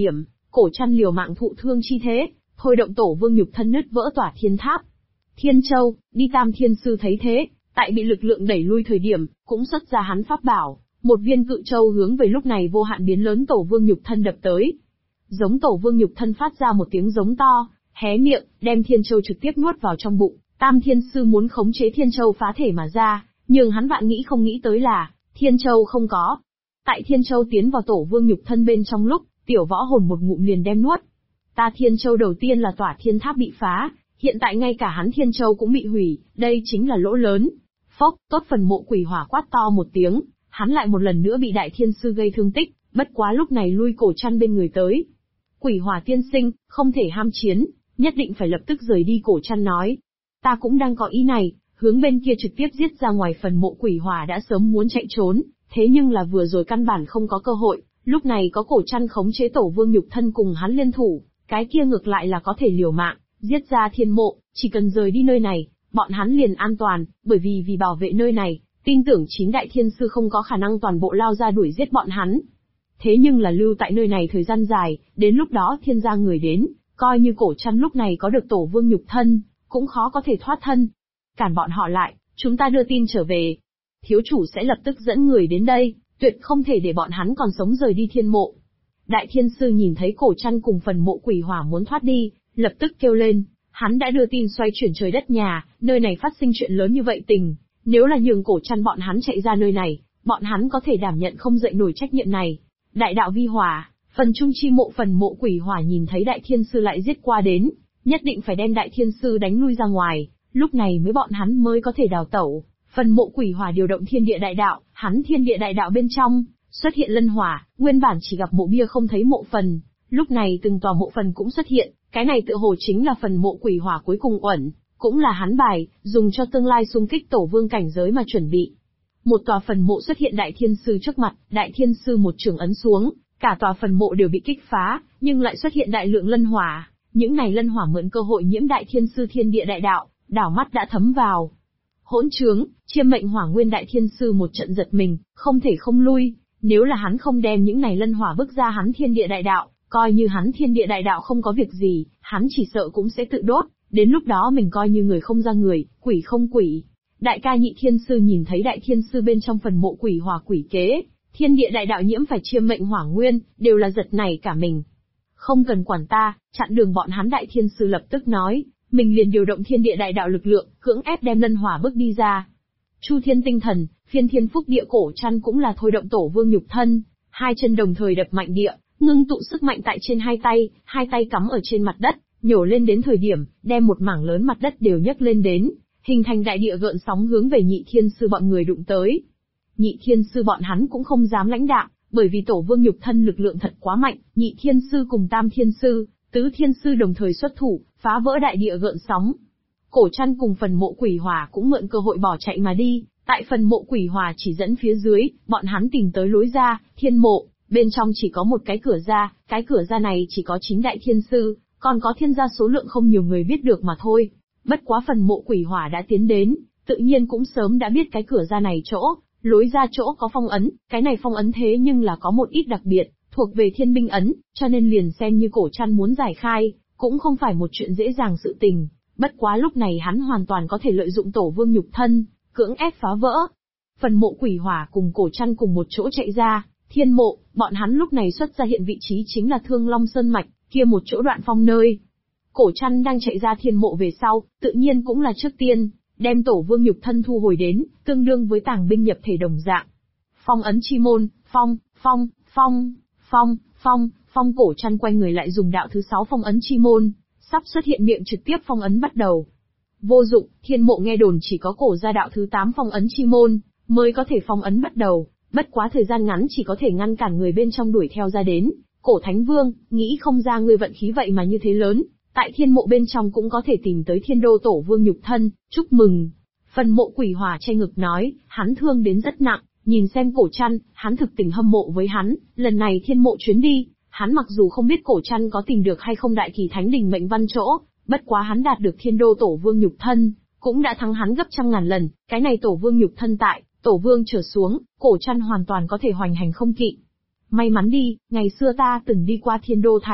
Cổ Trăn liều mạng thụ thương chi thế, thôi động Tổ Vương nhục thân nứt vỡ tỏa thiên tháp. Thiên Châu, đi Tam Thiên Sư thấy thế, tại bị lực lượng đẩy lui thời điểm, cũng xuất ra hắn pháp bảo, một viên cự châu hướng về lúc này vô hạn biến lớn Tổ Vương nhục thân đập tới. Giống Tổ Vương nhục thân phát ra một tiếng giống to, hé miệng, đem Thiên Châu trực tiếp nuốt vào trong bụng. Tam Thiên Sư muốn khống chế Thiên Châu phá thể mà ra, nhưng hắn vạn nghĩ không nghĩ tới là, Thiên Châu không có. Tại Thiên Châu tiến vào Tổ Vương nhục thân bên trong lúc, tiểu võ hồn một ngụm liền đem nuốt. Ta Thiên Châu đầu tiên là tỏa thiên tháp bị phá, hiện tại ngay cả hắn Thiên Châu cũng bị hủy, đây chính là lỗ lớn. Phốc, tốt phần Mộ Quỷ Hỏa quát to một tiếng, hắn lại một lần nữa bị Đại Thiên Sư gây thương tích, bất quá lúc này lui Cổ Trăn bên người tới. Quỷ Hỏa tiên sinh, không thể ham chiến, nhất định phải lập tức rời đi. Cổ Trăn nói. Ta cũng đang có ý này, hướng bên kia trực tiếp giết ra ngoài. Phần Mộ Quỷ Hỏa đã sớm muốn chạy trốn, thế nhưng là vừa rồi căn bản không có cơ hội, lúc này có Cổ Trăn khống chế Tổ Vương nhục thân cùng hắn liên thủ, cái kia ngược lại là có thể liều mạng, giết ra thiên mộ, chỉ cần rời đi nơi này, bọn hắn liền an toàn, bởi vì bảo vệ nơi này, tin tưởng 9 đại thiên sư không có khả năng toàn bộ lao ra đuổi giết bọn hắn. Thế nhưng là lưu tại nơi này thời gian dài, đến lúc đó thiên gia người đến, coi như Cổ Trăn lúc này có được Tổ Vương nhục thân, cũng khó có thể thoát thân. Cản bọn họ lại, chúng ta đưa tin trở về. Thiếu chủ sẽ lập tức dẫn người đến đây, tuyệt không thể để bọn hắn còn sống rời đi thiên mộ. Đại thiên sư nhìn thấy Cổ Trăn cùng Phần Mộ Quỷ Hỏa muốn thoát đi, lập tức kêu lên, hắn đã đưa tin xoay chuyển trời đất nhà, nơi này phát sinh chuyện lớn như vậy tình, nếu là nhường Cổ Trăn bọn hắn chạy ra nơi này, bọn hắn có thể đảm nhận không dậy nổi trách nhiệm này. Đại đạo vi hỏa, phần trung chi mộ. Phần Mộ Quỷ Hỏa nhìn thấy Đại Thiên Sư lại giết qua đến, nhất định phải đem Đại Thiên Sư đánh lui ra ngoài, lúc này mới bọn hắn mới có thể đào tẩu. Phần Mộ Quỷ Hỏa điều động thiên địa đại đạo, hắn thiên địa đại đạo bên trong xuất hiện lân hỏa, nguyên bản chỉ gặp mộ bia không thấy mộ phần, lúc này từng tòa mộ phần cũng xuất hiện, cái này tựa hồ chính là Phần Mộ Quỷ Hỏa cuối cùng uẩn, cũng là hắn bài, dùng cho tương lai xung kích Tổ Vương cảnh giới mà chuẩn bị. Một tòa phần mộ xuất hiện Đại Thiên Sư trước mặt, Đại Thiên Sư một trường ấn xuống, cả tòa phần mộ đều bị kích phá, nhưng lại xuất hiện đại lượng lân hỏa, những này lân hỏa mượn cơ hội nhiễm Đại Thiên Sư thiên địa đại đạo, đảo mắt đã thấm vào. Hỗn trướng, Chiêm Mệnh Hỏa Nguyên. Đại Thiên Sư một trận giật mình, không thể không lui, nếu là hắn không đem những này lân hỏa bước ra hắn thiên địa đại đạo, coi như hắn thiên địa đại đạo không có việc gì, hắn chỉ sợ cũng sẽ tự đốt, đến lúc đó mình coi như người không ra người, quỷ không quỷ. Đại ca Nhị Thiên Sư nhìn thấy Đại Thiên Sư bên trong Phần Mộ Quỷ Hỏa quỷ kế, thiên địa đại đạo nhiễm phải Chiêm Mệnh Hỏa Nguyên, đều là giật nảy cả mình. Không cần quản ta, chặn đường bọn hắn. Đại Thiên Sư lập tức nói, mình liền điều động thiên địa đại đạo lực lượng, cưỡng ép đem lân hỏa bước đi ra. Chu Thiên Tinh Thần, Phiên Thiên Phúc Địa. Cổ Trăn cũng là thôi động Tổ Vương nhục thân, hai chân đồng thời đập mạnh địa, ngưng tụ sức mạnh tại trên hai tay cắm ở trên mặt đất, nhổ lên đến thời điểm, đem một mảng lớn mặt đất đều nhấc lên đến, hình thành đại địa gợn sóng hướng về Nhị Thiên Sư bọn người đụng tới. Nhị Thiên Sư bọn hắn cũng không dám lãnh đạm, bởi vì Tổ Vương nhục thân lực lượng thật quá mạnh, Nhị Thiên Sư cùng Tam Thiên Sư, Tứ Thiên Sư đồng thời xuất thủ, phá vỡ đại địa gợn sóng. Cổ Trăn cùng Phần Mộ Quỷ Hỏa cũng mượn cơ hội bỏ chạy mà đi, tại Phần Mộ Quỷ Hỏa chỉ dẫn phía dưới, bọn hắn tìm tới lối ra, thiên mộ, bên trong chỉ có một cái cửa ra này chỉ có 9 đại thiên sư, còn có thiên gia số lượng không nhiều người biết được mà thôi. Bất quá Phần Mộ Quỷ Hỏa đã tiến đến, tự nhiên cũng sớm đã biết cái cửa ra này chỗ, lối ra chỗ có phong ấn, cái này phong ấn thế nhưng là có một ít đặc biệt, thuộc về thiên binh ấn, cho nên liền xem như Cổ Trăn muốn giải khai, cũng không phải một chuyện dễ dàng sự tình. Bất quá lúc này hắn hoàn toàn có thể lợi dụng Tổ Vương nhục thân, cưỡng ép phá vỡ. Phần Mộ Quỷ Hỏa cùng Cổ Trăn cùng một chỗ chạy ra, thiên mộ, bọn hắn lúc này xuất ra hiện vị trí chính là Thương Long Sơn Mạch, kia một chỗ đoạn phong nơi. Cổ Trăn đang chạy ra thiên mộ về sau, tự nhiên cũng là trước tiên, đem Tổ Vương nhục thân thu hồi đến, tương đương với tàng binh nhập thể đồng dạng. Phong ấn chi môn, phong. Cổ Trăn quay người lại dùng đạo thứ 6 phong ấn chi môn, sắp xuất hiện miệng trực tiếp phong ấn bắt đầu. Vô dụng, thiên mộ nghe đồn chỉ có cổ gia đạo thứ 8 phong ấn chi môn, mới có thể phong ấn bắt đầu, bất quá thời gian ngắn chỉ có thể ngăn cản người bên trong đuổi theo ra đến. Cổ Thánh Vương, nghĩ không ra ngươi vận khí vậy mà như thế lớn, tại thiên mộ bên trong cũng có thể tìm tới thiên đô Tổ Vương nhục thân, chúc mừng. Phần Mộ Quỷ Hỏa che ngực nói, hắn thương đến rất nặng, nhìn xem Cổ Trăn, hắn thực tình hâm mộ với hắn, lần này thiên mộ chuyến đi, hắn mặc dù không biết Cổ Trăn có tìm được hay không Đại Kỳ Thánh Đình mệnh văn chỗ, bất quá hắn đạt được thiên đô Tổ Vương nhục thân, cũng đã thắng hắn gấp trăm ngàn lần, cái này Tổ Vương nhục thân tại, Tổ Vương trở xuống, Cổ Trăn hoàn toàn có thể hoành hành không kỵ. May mắn đi, ngày xưa ta từng đi qua Thiên Đô Thành,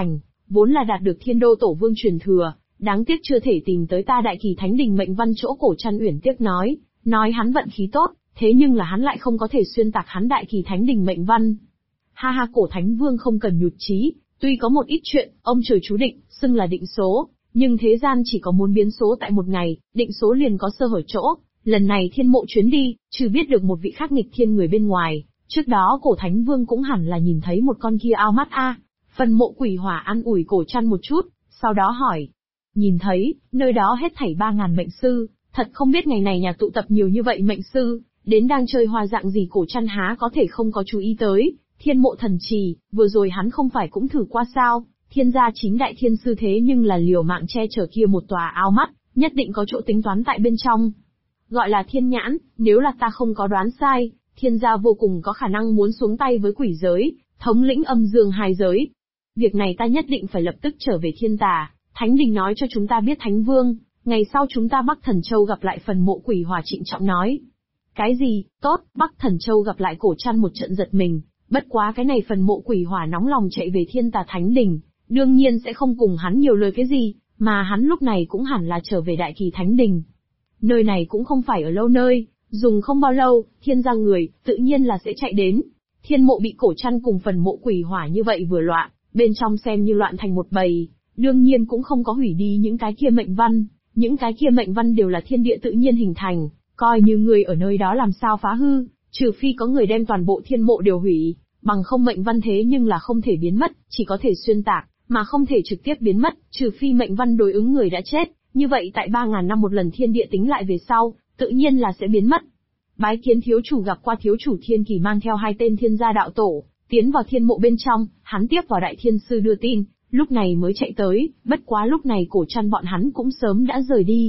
vốn là đạt được Thiên Đô Tổ Vương truyền thừa, đáng tiếc chưa thể tìm tới ta Đại Kỳ Thánh Đình mệnh văn chỗ Cổ Trăn Uyển tiếc nói hắn vận khí tốt, thế nhưng là hắn lại không có thể xuyên tạc hắn Đại Kỳ Thánh Đình mệnh văn. Ha ha, Cổ Thánh Vương không cần nhụt chí, tuy có một ít chuyện, ông trời chú định, xưng là định số, nhưng thế gian chỉ có muốn biến số tại một ngày, định số liền có sơ hở chỗ. Lần này thiên mộ chuyến đi, trừ biết được một vị khắc nghịch thiên người bên ngoài, trước đó Cổ Thánh Vương cũng hẳn là nhìn thấy một con kia ao mắt a. Phần Mộ Quỷ Hỏa an ủi Cổ Trăn một chút, sau đó hỏi. Nhìn thấy, nơi đó hết thảy 3.000 mệnh sư, thật không biết ngày này nhà tụ tập nhiều như vậy mệnh sư, đến đang chơi hoa dạng gì Cổ Trăn há có thể không có chú ý tới. Thiên Mộ Thần Trì, vừa rồi hắn không phải cũng thử qua sao, thiên gia chính đại thiên sư thế nhưng là liều mạng che chở kia một tòa ao mắt, nhất định có chỗ tính toán tại bên trong. Gọi là thiên nhãn, nếu là ta không có đoán sai, thiên gia vô cùng có khả năng muốn xuống tay với quỷ giới, thống lĩnh âm dương hai giới. Việc này ta nhất định phải lập tức trở về Thiên Tà, Thánh Đình nói cho chúng ta biết Thánh Vương, ngày sau chúng ta Bắc Thần Châu gặp lại. Phần Mộ Quỷ Hỏa trịnh trọng nói. Cái gì, tốt, Bắc Thần Châu gặp lại. Cổ Trăn một trận giật mình, bất quá cái này Phần Mộ Quỷ Hỏa nóng lòng chạy về Thiên Tà Thánh Đình, đương nhiên sẽ không cùng hắn nhiều lời cái gì, mà hắn lúc này cũng hẳn là trở về Đại Kỳ Thánh Đình. Nơi này cũng không phải ở lâu nơi, dùng không bao lâu, thiên gia người, tự nhiên là sẽ chạy đến. Thiên mộ bị Cổ Trăn cùng Phần Mộ Quỷ Hỏa như vậy vừa loạn, bên trong xem như loạn thành một bầy, đương nhiên cũng không có hủy đi những cái kia mệnh văn, những cái kia mệnh văn đều là thiên địa tự nhiên hình thành, coi như người ở nơi đó làm sao phá hư, trừ phi có người đem toàn bộ thiên mộ đều hủy, bằng không mệnh văn thế nhưng là không thể biến mất, chỉ có thể xuyên tạc, mà không thể trực tiếp biến mất, trừ phi mệnh văn đối ứng người đã chết, như vậy tại 3.000 năm một lần thiên địa tính lại về sau, tự nhiên là sẽ biến mất. Bái kiến thiếu chủ. Gặp qua thiếu chủ. Thiên Kỳ mang theo 2 tên thiên gia đạo tổ, tiến vào thiên mộ bên trong, hắn tiếp vào đại thiên sư đưa tin, lúc này mới chạy tới, bất quá lúc này Cổ Trăn bọn hắn cũng sớm đã rời đi.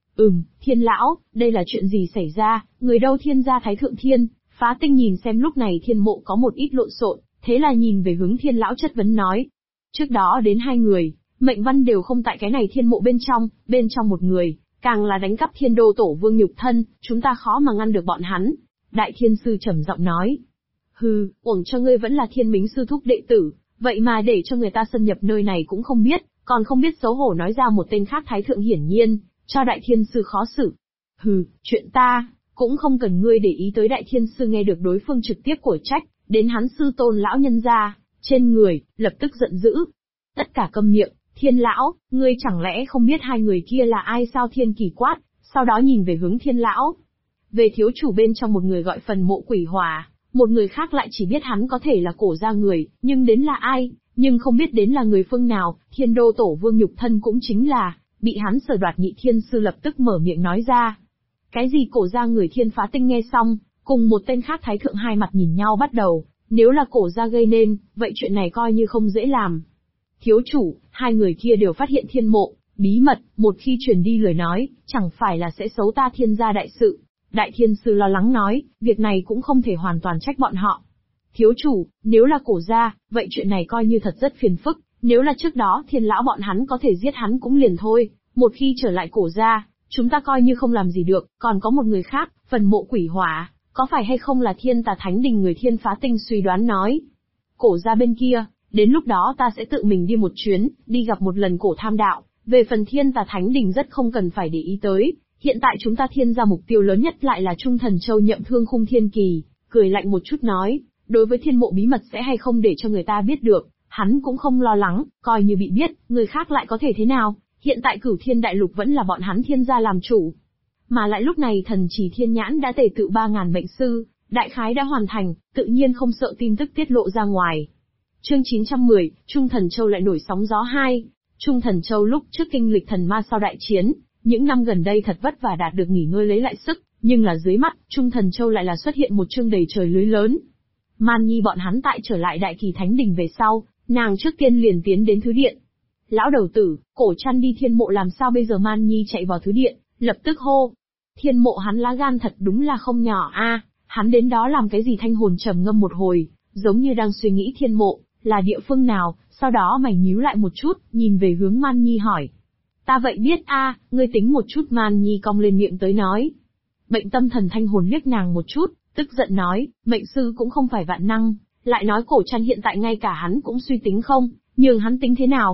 Thiên lão, đây là chuyện gì xảy ra, người đâu? Thiên gia Thái Thượng Thiên, Phá Tinh nhìn xem lúc này thiên mộ có một ít lộn xộn, thế là nhìn về hướng thiên lão chất vấn nói. Trước đó đến 2 người, mệnh văn đều không tại cái này thiên mộ bên trong một người, càng là đánh cắp Thiên Đô Tổ Vương nhục thân, chúng ta khó mà ngăn được bọn hắn. Đại thiên sư trầm giọng nói. Hừ, uổng cho ngươi vẫn là Thiên Mính sư thúc đệ tử, vậy mà để cho người ta xâm nhập nơi này cũng không biết, còn không biết xấu hổ nói ra một tên khác Thái Thượng hiển nhiên, cho đại thiên sư khó xử. Hừ, chuyện ta, cũng không cần ngươi để ý tới. Đại thiên sư nghe được đối phương trực tiếp của trách, đến hắn sư tôn lão nhân gia, trên người, lập tức giận dữ. Tất cả câm miệng, Thiên lão, ngươi chẳng lẽ không biết 2 người kia là ai sao? Thiên Kỳ quát, sau đó nhìn về hướng thiên lão. Về thiếu chủ bên trong một người gọi Phần Mộ Quỷ Hỏa, một người khác lại chỉ biết hắn có thể là Cổ gia người, nhưng đến là ai, nhưng không biết đến là người phương nào. Thiên Đô Tổ Vương nhục thân cũng chính là, bị hắn sở đoạt. Nhị thiên sư lập tức mở miệng nói ra. Cái gì Cổ gia người? Thiên Phá Tinh nghe xong, cùng một tên khác Thái Thượng hai mặt nhìn nhau bắt đầu, nếu là Cổ gia gây nên, vậy chuyện này coi như không dễ làm. Thiếu chủ, 2 người kia đều phát hiện thiên mộ, bí mật, một khi truyền đi lời nói, chẳng phải là sẽ xấu ta thiên gia đại sự. Đại thiên sư lo lắng nói, việc này cũng không thể hoàn toàn trách bọn họ. Thiếu chủ, nếu là Cổ gia, vậy chuyện này coi như thật rất phiền phức, nếu là trước đó thiên lão bọn hắn có thể giết hắn cũng liền thôi, một khi trở lại Cổ gia, chúng ta coi như không làm gì được. Còn có một người khác, Phần Mộ Quỷ Hỏa, có phải hay không là Thiên Tà Thánh Đình người? Thiên Phá Tinh suy đoán nói. Cổ gia bên kia, đến lúc đó ta sẽ tự mình đi một chuyến, đi gặp một lần Cổ Tham Đạo, về phần Thiên Tà Thánh Đình rất không cần phải để ý tới, hiện tại chúng ta thiên gia mục tiêu lớn nhất lại là Trung Thần Châu. Nhậm Thương Khung Thiên Kỳ, cười lạnh một chút nói, đối với thiên mộ bí mật sẽ hay không để cho người ta biết được, hắn cũng không lo lắng, coi như bị biết, người khác lại có thể thế nào, hiện tại Cửu Thiên Đại Lục vẫn là bọn hắn thiên gia làm chủ. Mà lại lúc này Thần Chỉ Thiên Nhãn đã tề tự 3.000 mệnh sư, đại khái đã hoàn thành, tự nhiên không sợ tin tức tiết lộ ra ngoài. Chương 910, Trung Thần Châu lại nổi sóng gió 2. Trung Thần Châu lúc trước kinh lịch thần ma sau đại chiến, những năm gần đây thật vất vả đạt được nghỉ ngơi lấy lại sức, nhưng là dưới mắt, Trung Thần Châu lại là xuất hiện một chương đầy trời lưới lớn. Man Nhi bọn hắn tại trở lại Đại Kỳ Thánh Đình về sau, nàng trước tiên liền tiến đến Thứ Điện. Lão đầu tử, Cổ Trăn đi thiên mộ làm sao bây giờ? Man Nhi chạy vào Thứ Điện, lập tức hô. Thiên mộ hắn lá gan thật đúng là không nhỏ a, hắn đến đó làm cái gì? Thanh hồn trầm ngâm một hồi, giống như đang suy nghĩ thiên mộ là địa phương nào, sau đó mày nhíu lại một chút, nhìn về hướng Man Nhi hỏi. Ta vậy biết a, ngươi tính một chút. Man Nhi cong lên miệng tới nói. Bệnh tâm thần Thanh hồn liếc nàng một chút, tức giận nói, mệnh sư cũng không phải vạn năng, lại nói Cổ Trăn hiện tại ngay cả hắn cũng suy tính không, nhường hắn tính thế nào,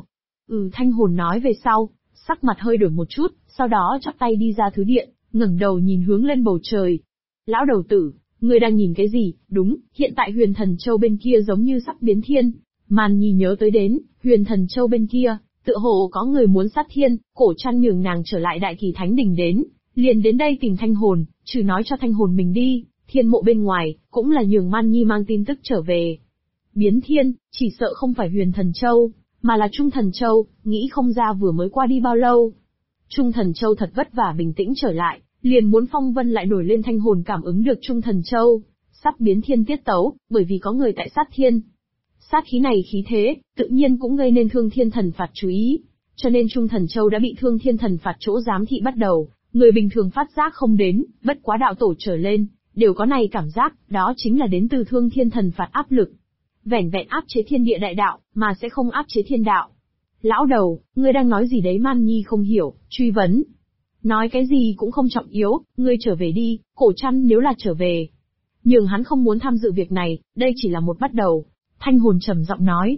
Thanh hồn nói về sau, sắc mặt hơi đổi một chút, sau đó chắp tay đi ra thứ điện, ngẩng đầu nhìn hướng lên bầu trời. Lão đầu tử, ngươi đang nhìn cái gì? Đúng, hiện tại Huyền Thần Châu bên kia giống như sắp biến thiên. Màn Nhi nhớ tới đến, Huyền Thần Châu bên kia, tựa hồ có người muốn sát thiên, cổ chăn nhường nàng trở lại Đại Kỳ Thánh Đình đến, liền đến đây tìm thanh hồn, trừ nói cho thanh hồn mình đi, thiên mộ bên ngoài, cũng là nhường Man Nhi mang tin tức trở về. Biến thiên, chỉ sợ không phải Huyền Thần Châu, mà là Trung Thần Châu, nghĩ không ra vừa mới qua đi bao lâu. Trung Thần Châu thật vất vả bình tĩnh trở lại, liền muốn phong vân lại nổi lên thanh hồn cảm ứng được Trung Thần Châu, sắp biến thiên tiết tấu, bởi vì có người tại sát thiên. Sát khí này khí thế, tự nhiên cũng gây nên Thương Thiên Thần Phạt chú ý, cho nên Trung Thần Châu đã bị Thương Thiên Thần Phạt chỗ giám thị bắt đầu, người bình thường phát giác không đến, bất quá đạo tổ trở lên, đều có này cảm giác, đó chính là đến từ Thương Thiên Thần Phạt áp lực. Vẻn vẹn áp chế thiên địa đại đạo, mà sẽ không áp chế thiên đạo. Lão đầu, ngươi đang nói gì đấy? Man Nhi không hiểu, truy vấn. Nói cái gì cũng không trọng yếu, ngươi trở về đi, cổ chăn nếu là trở về. Nhưng hắn không muốn tham dự việc này, đây chỉ là một bắt đầu. Thanh hồn trầm giọng nói.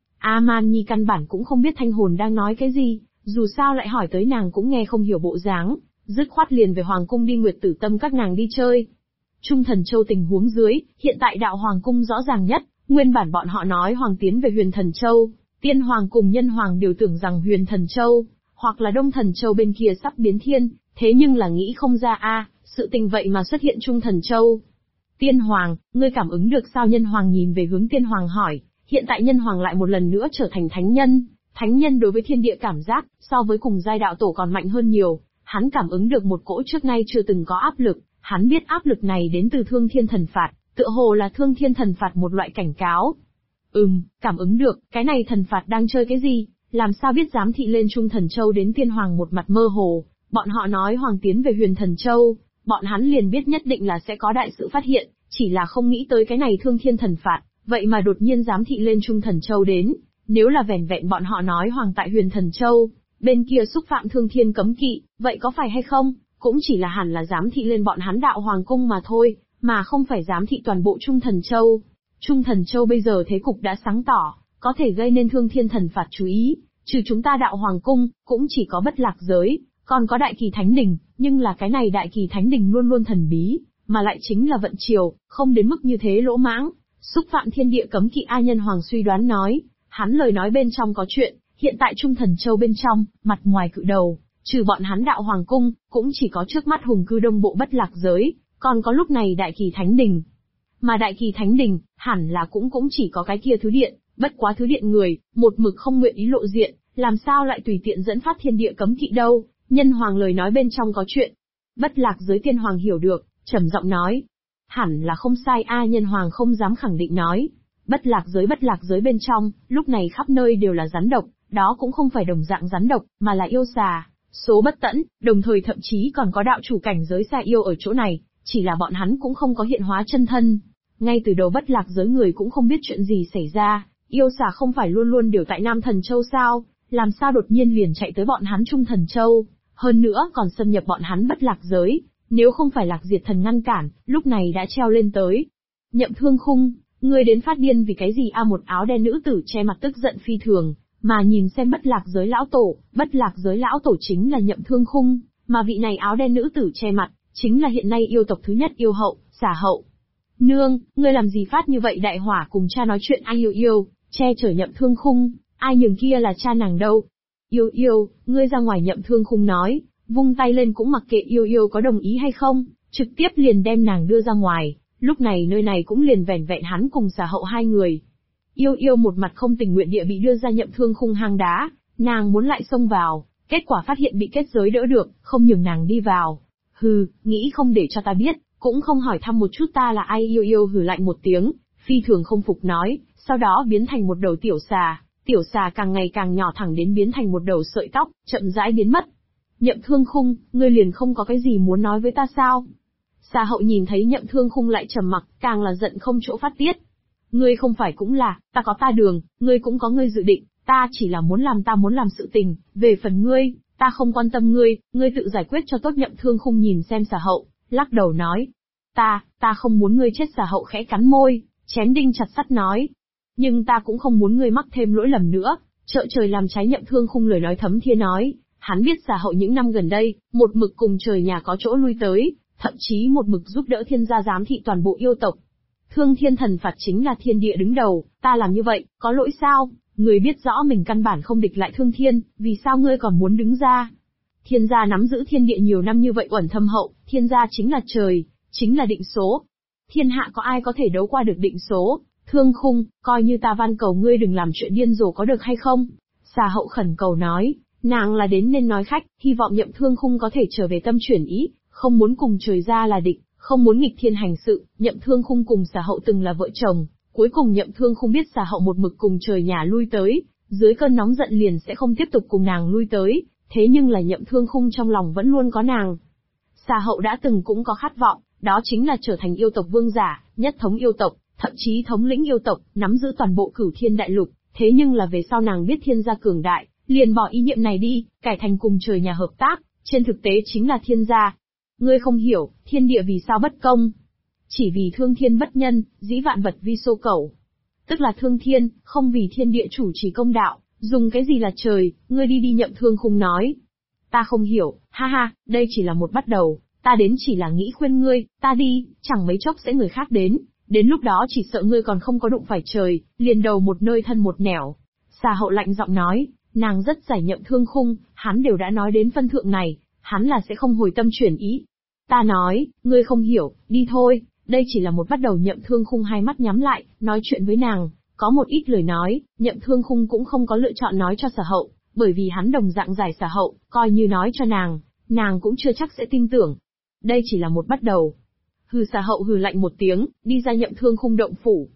Man Nhi căn bản cũng không biết thanh hồn đang nói cái gì, dù sao lại hỏi tới nàng cũng nghe không hiểu bộ dáng, dứt khoát liền về Hoàng Cung đi Nguyệt Tử Tâm các nàng đi chơi. Trung Thần Châu tình huống dưới, hiện tại đạo Hoàng Cung rõ ràng nhất, nguyên bản bọn họ nói Hoàng tiến về Huyền Thần Châu, Tiên Hoàng cùng Nhân Hoàng đều tưởng rằng Huyền Thần Châu, hoặc là Đông Thần Châu bên kia sắp biến thiên, thế nhưng là nghĩ không ra sự tình vậy mà xuất hiện Trung Thần Châu. Tiên Hoàng, ngươi cảm ứng được sao? Nhân Hoàng nhìn về hướng Tiên Hoàng hỏi, hiện tại Nhân Hoàng lại một lần nữa trở thành thánh nhân đối với thiên địa cảm giác, so với cùng giai đạo tổ còn mạnh hơn nhiều, hắn cảm ứng được một cỗ trước nay chưa từng có áp lực, hắn biết áp lực này đến từ Thương Thiên Thần Phạt, tựa hồ là Thương Thiên Thần Phạt một loại cảnh cáo. Cảm ứng được, cái này thần phạt đang chơi cái gì, làm sao biết giám thị lên Trung Thần Châu? Đến Tiên Hoàng một mặt mơ hồ, bọn họ nói Hoàng tiến về Huyền Thần Châu, bọn hắn liền biết nhất định là sẽ có đại sự phát hiện, chỉ là không nghĩ tới cái này Thương Thiên Thần Phạt, vậy mà đột nhiên giám thị lên Trung Thần Châu đến, nếu là vẻn vẹn bọn họ nói Hoàng tại Huyền Thần Châu, bên kia xúc phạm Thương Thiên cấm kỵ, vậy có phải hay không, cũng chỉ là hẳn là giám thị lên bọn hắn đạo Hoàng Cung mà thôi, mà không phải giám thị toàn bộ Trung Thần Châu. Trung Thần Châu bây giờ thế cục đã sáng tỏ, có thể gây nên Thương Thiên Thần Phạt chú ý, trừ chúng ta đạo Hoàng Cung, cũng chỉ có Bất Lạc Giới, còn có Đại Kỳ Thánh Đình, nhưng là cái này Đại Kỳ Thánh Đình luôn luôn thần bí, mà lại chính là vận triều, không đến mức như thế lỗ mãng, xúc phạm thiên địa cấm kỵ. Nhân Hoàng suy đoán nói, hắn lời nói bên trong có chuyện, hiện tại Trung Thần Châu bên trong, mặt ngoài cự đầu, trừ bọn hắn đạo Hoàng Cung, cũng chỉ có trước mắt hùng cư đông bộ Bất Lạc Giới, còn có lúc này Đại Kỳ Thánh Đình. Mà Đại Kỳ Thánh Đình, hẳn là cũng chỉ có cái kia thứ điện, bất quá thứ điện người, một mực không nguyện ý lộ diện, làm sao lại tùy tiện dẫn phát thiên địa cấm kỵ đâu? Nhân Hoàng lời nói bên trong có chuyện. Bất Lạc Giới Tiên Hoàng hiểu được, trầm giọng nói. Hẳn là không sai. Nhân Hoàng không dám khẳng định nói. Bất Lạc Giới bên trong, lúc này khắp nơi đều là rắn độc, đó cũng không phải đồng dạng rắn độc, mà là yêu xà, số bất tẫn, đồng thời thậm chí còn có đạo chủ cảnh giới xa yêu ở chỗ này, chỉ là bọn hắn cũng không có hiện hóa chân thân. Ngay từ đầu Bất Lạc Giới người cũng không biết chuyện gì xảy ra, yêu xà không phải luôn luôn đều tại Nam Thần Châu sao, làm sao đột nhiên liền chạy tới bọn hắn Trung Thần Châu, hơn nữa còn xâm nhập bọn hắn Bất Lạc Giới, nếu không phải Lạc Diệt Thần ngăn cản, lúc này đã treo lên tới. Nhậm Thương Khung, ngươi đến phát điên vì cái gì? Một áo đen nữ tử che mặt tức giận phi thường, mà nhìn xem Bất Lạc Giới lão tổ. Bất Lạc Giới lão tổ chính là Nhậm Thương Khung, mà vị này áo đen nữ tử che mặt, chính là hiện nay yêu tộc thứ nhất yêu hậu, Xà Hậu. Nương, ngươi làm gì phát như vậy? Đại Hỏa cùng cha nói chuyện yêu, che chở Nhậm Thương Khung, ai nhường kia là cha nàng đâu. Yêu, ngươi ra ngoài. Nhậm Thương Khung nói, vung tay lên cũng mặc kệ yêu có đồng ý hay không, trực tiếp liền đem nàng đưa ra ngoài, lúc này nơi này cũng liền vẻn vẹn hắn cùng Xà Hậu hai người. Yêu một mặt không tình nguyện địa bị đưa ra Nhậm Thương Khung hang đá, nàng muốn lại xông vào, kết quả phát hiện bị kết giới đỡ được, không nhường nàng đi vào. Nghĩ không để cho ta biết, cũng không hỏi thăm một chút ta là ai? Yêu hừ lạnh một tiếng, phi thường không phục nói, sau đó biến thành một đầu tiểu xà càng ngày càng nhỏ thẳng đến biến thành một đầu sợi tóc, chậm rãi biến mất. Nhậm Thương Khung, ngươi liền không có cái gì muốn nói với ta sao? Xà Hậu nhìn thấy Nhậm Thương Khung lại trầm mặc, càng là giận không chỗ phát tiết. Ngươi không phải cũng là, ta có ta đường, ngươi cũng có ngươi dự định, ta chỉ là muốn làm ta muốn làm sự tình, về phần ngươi, ta không quan tâm ngươi tự giải quyết cho tốt. Nhậm Thương Khung nhìn xem Xà Hậu, lắc đầu nói. Ta không muốn ngươi chết. Xà Hậu khẽ cắn môi, chém đinh chặt sắt nói. Nhưng ta cũng không muốn ngươi mắc thêm lỗi lầm nữa, Trợ trời làm trái Nhậm Thương Khung lời nói thấm thía nói, hắn biết Xà Hậu những năm gần đây, một mực cùng trời nhà có chỗ lui tới, thậm chí một mực giúp đỡ thiên gia giám thị toàn bộ yêu tộc. Thương thiên thần phạt chính là thiên địa đứng đầu, ta làm như vậy, có lỗi sao? Ngươi biết rõ mình căn bản không địch lại thương thiên, vì sao ngươi còn muốn đứng ra? Thiên gia nắm giữ thiên địa nhiều năm như vậy uẩn thâm hậu, thiên gia chính là trời, chính là định số. Thiên hạ có ai có thể đấu qua được định số? Thương Khung, coi như ta van cầu ngươi đừng làm chuyện điên rồ có được hay không? Xà Hậu khẩn cầu nói, nàng là đến nên nói khách, hy vọng Nhậm Thương Khung có thể trở về tâm chuyển ý, không muốn cùng trời gia là địch, không muốn nghịch thiên hành sự. Nhậm Thương Khung cùng Xà Hậu từng là vợ chồng, cuối cùng Nhậm Thương Khung biết Xà Hậu một mực cùng trời nhà lui tới, dưới cơn nóng giận liền sẽ không tiếp tục cùng nàng lui tới, thế nhưng là Nhậm Thương Khung trong lòng vẫn luôn có nàng. Xà Hậu đã từng cũng có khát vọng, đó chính là trở thành yêu tộc vương giả, nhất thống yêu tộc, thậm chí thống lĩnh yêu tộc, nắm giữ toàn bộ Cửu Thiên Đại Lục, thế nhưng là về sau nàng biết thiên gia cường đại, liền bỏ ý niệm này đi, cải thành cùng trời nhà hợp tác, trên thực tế chính là thiên gia. Ngươi không hiểu, thiên địa vì sao bất công? Chỉ vì thương thiên bất nhân, dĩ vạn vật vi xô cẩu. Tức là thương thiên, không vì thiên địa chủ trì công đạo, dùng cái gì là trời, ngươi đi Nhậm Thương Khung nói. Ta không hiểu, ha ha, đây chỉ là một bắt đầu, ta đến chỉ là nghĩ khuyên ngươi, ta đi, chẳng mấy chốc sẽ người khác đến lúc đó chỉ sợ ngươi còn không có đụng phải trời, liền đầu một nơi thân một nẻo. Xà Hậu lạnh giọng nói, nàng rất giải Nhậm Thương Khung, hắn đều đã nói đến phân thượng này, hắn là sẽ không hồi tâm chuyển ý. Ta nói, ngươi không hiểu, đi thôi, đây chỉ là một bắt đầu. Nhậm Thương Khung hai mắt nhắm lại, nói chuyện với nàng, có một ít lời nói, Nhậm Thương Khung cũng không có lựa chọn nói cho Xà Hậu, bởi vì hắn đồng dạng giải Xà Hậu, coi như nói cho nàng cũng chưa chắc sẽ tin tưởng. Đây chỉ là một bắt đầu. Hừ. Xà Hậu hừ lạnh một tiếng, đi ra Nhậm Thương Khung động phủ.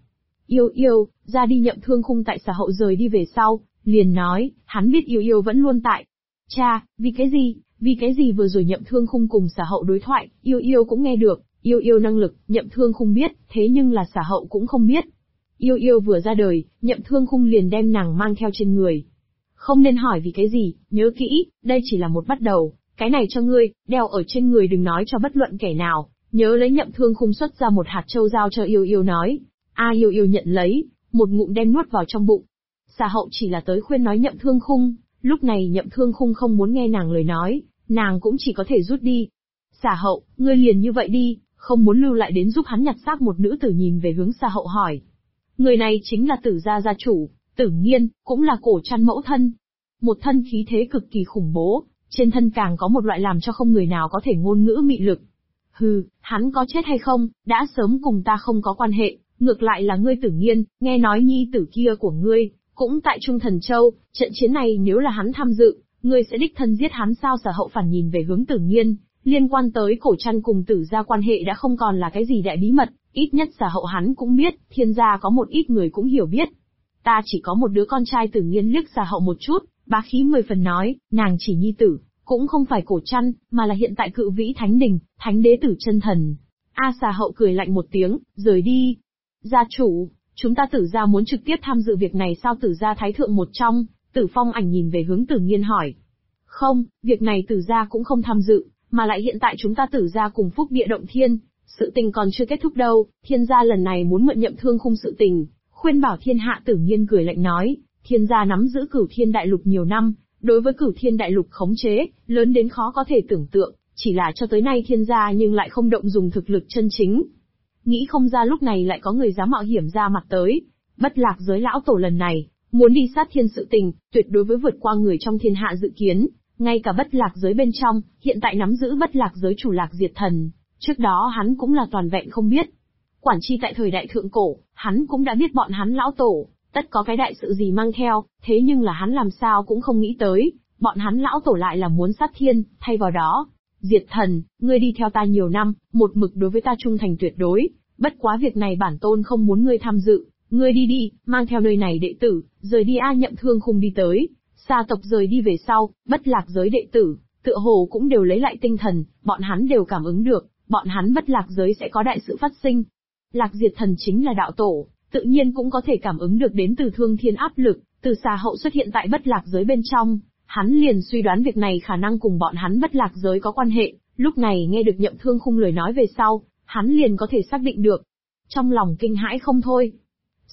Yêu, ra đi. Nhậm Thương Khung tại Xà Hậu rời đi về sau, liền nói, hắn biết Yêu vẫn luôn tại. Cha, vì cái gì vừa rồi Nhậm Thương Khung cùng Xà Hậu đối thoại, Yêu cũng nghe được, Yêu năng lực, Nhậm Thương Khung biết, thế nhưng là Xà Hậu cũng không biết. Yêu vừa ra đời, Nhậm Thương Khung liền đem nàng mang theo trên người. Không nên hỏi vì cái gì, nhớ kỹ, đây chỉ là một bắt đầu, cái này cho ngươi, đeo ở trên người đừng nói cho bất luận kẻ nào. Nhớ lấy. Nhậm Thương Khung xuất ra một hạt châu giao cho Yêu nói. Yêu nhận lấy, một ngụm đem nuốt vào trong bụng. Xà Hậu chỉ là tới khuyên nói Nhậm Thương Khung, lúc này Nhậm Thương Khung không muốn nghe nàng lời nói, nàng cũng chỉ có thể rút đi. Xà Hậu, ngươi liền như vậy đi, không muốn lưu lại đến giúp hắn nhặt xác. Một nữ tử nhìn về hướng Xà Hậu hỏi. Người này chính là Tử gia gia chủ, Tử Nghiên, cũng là Cổ Trăn mẫu thân. Một thân khí thế cực kỳ khủng bố, trên thân càng có một loại làm cho không người nào có thể ngôn ngữ mị lực. Hừ, hắn có chết hay không, đã sớm cùng ta không có quan hệ, ngược lại là ngươi Tử Nghiên, nghe nói nhi tử kia của ngươi, cũng tại Trung Thần Châu, trận chiến này nếu là hắn tham dự, ngươi sẽ đích thân giết hắn sao? Xà Hậu phản nhìn về hướng Tử Nghiên, liên quan tới Cổ Trăn cùng Tử gia quan hệ đã không còn là cái gì đại bí mật, ít nhất Xà Hậu hắn cũng biết, thiên gia có một ít người cũng hiểu biết. Ta chỉ có một đứa con trai. Tử Nghiên liếc Xà Hậu một chút, bá khí 10 phần nói, nàng chỉ nhi tử, cũng không phải Cổ Trăn, mà là hiện tại Cự Vĩ Thánh Đình, Thánh Đế Tử Chân Thần. Xà Hậu cười lạnh một tiếng, rời đi. Gia chủ, chúng ta Tử gia muốn trực tiếp tham dự việc này sao? Tử gia thái thượng một trong, Tử Phong Ảnh nhìn về hướng Tử Nghiên hỏi. Không, việc này Tử gia cũng không tham dự, mà lại hiện tại chúng ta Tử gia cùng Phúc Địa Động Thiên, sự tình còn chưa kết thúc đâu, thiên gia lần này muốn mượn Nhậm Thương Khung sự tình, khuyên bảo thiên hạ. Tử Nghiên cười lạnh nói, thiên gia nắm giữ Cửu Thiên Đại Lục nhiều năm, đối với Cửu Thiên Đại Lục khống chế, lớn đến khó có thể tưởng tượng, chỉ là cho tới nay thiên gia nhưng lại không động dùng thực lực chân chính. Nghĩ không ra lúc này lại có người dám mạo hiểm ra mặt tới. Bất Lạc Giới lão tổ lần này, muốn đi sát thiên sự tình, tuyệt đối với vượt qua người trong thiên hạ dự kiến, ngay cả Bất Lạc Giới bên trong, hiện tại nắm giữ Bất Lạc Giới chủ Lạc Diệt Thần, trước đó hắn cũng là toàn vẹn không biết. Quản chi tại thời đại thượng cổ, hắn cũng đã biết bọn hắn lão tổ, tất có cái đại sự gì mang theo, thế nhưng là hắn làm sao cũng không nghĩ tới, bọn hắn lão tổ lại là muốn sát thiên, thay vào đó. Diệt Thần, ngươi đi theo ta nhiều năm, một mực đối với ta trung thành tuyệt đối, bất quá việc này bản tôn không muốn ngươi tham dự, ngươi đi, mang theo nơi này đệ tử, rời đi. Nhậm Thương Khung đi tới, Sa tộc rời đi về sau, Bất Lạc Giới đệ tử, tựa hồ cũng đều lấy lại tinh thần, bọn hắn đều cảm ứng được, bọn hắn Bất Lạc Giới sẽ có đại sự phát sinh. Lạc Diệt Thần chính là đạo tổ, tự nhiên cũng có thể cảm ứng được đến từ thương thiên áp lực, từ Xà Hậu xuất hiện tại Bất Lạc Giới bên trong, hắn liền suy đoán việc này khả năng cùng bọn hắn Bất Lạc Giới có quan hệ, lúc này nghe được Nhậm Thương Khung lời nói về sau, hắn liền có thể xác định được. Trong lòng kinh hãi không thôi.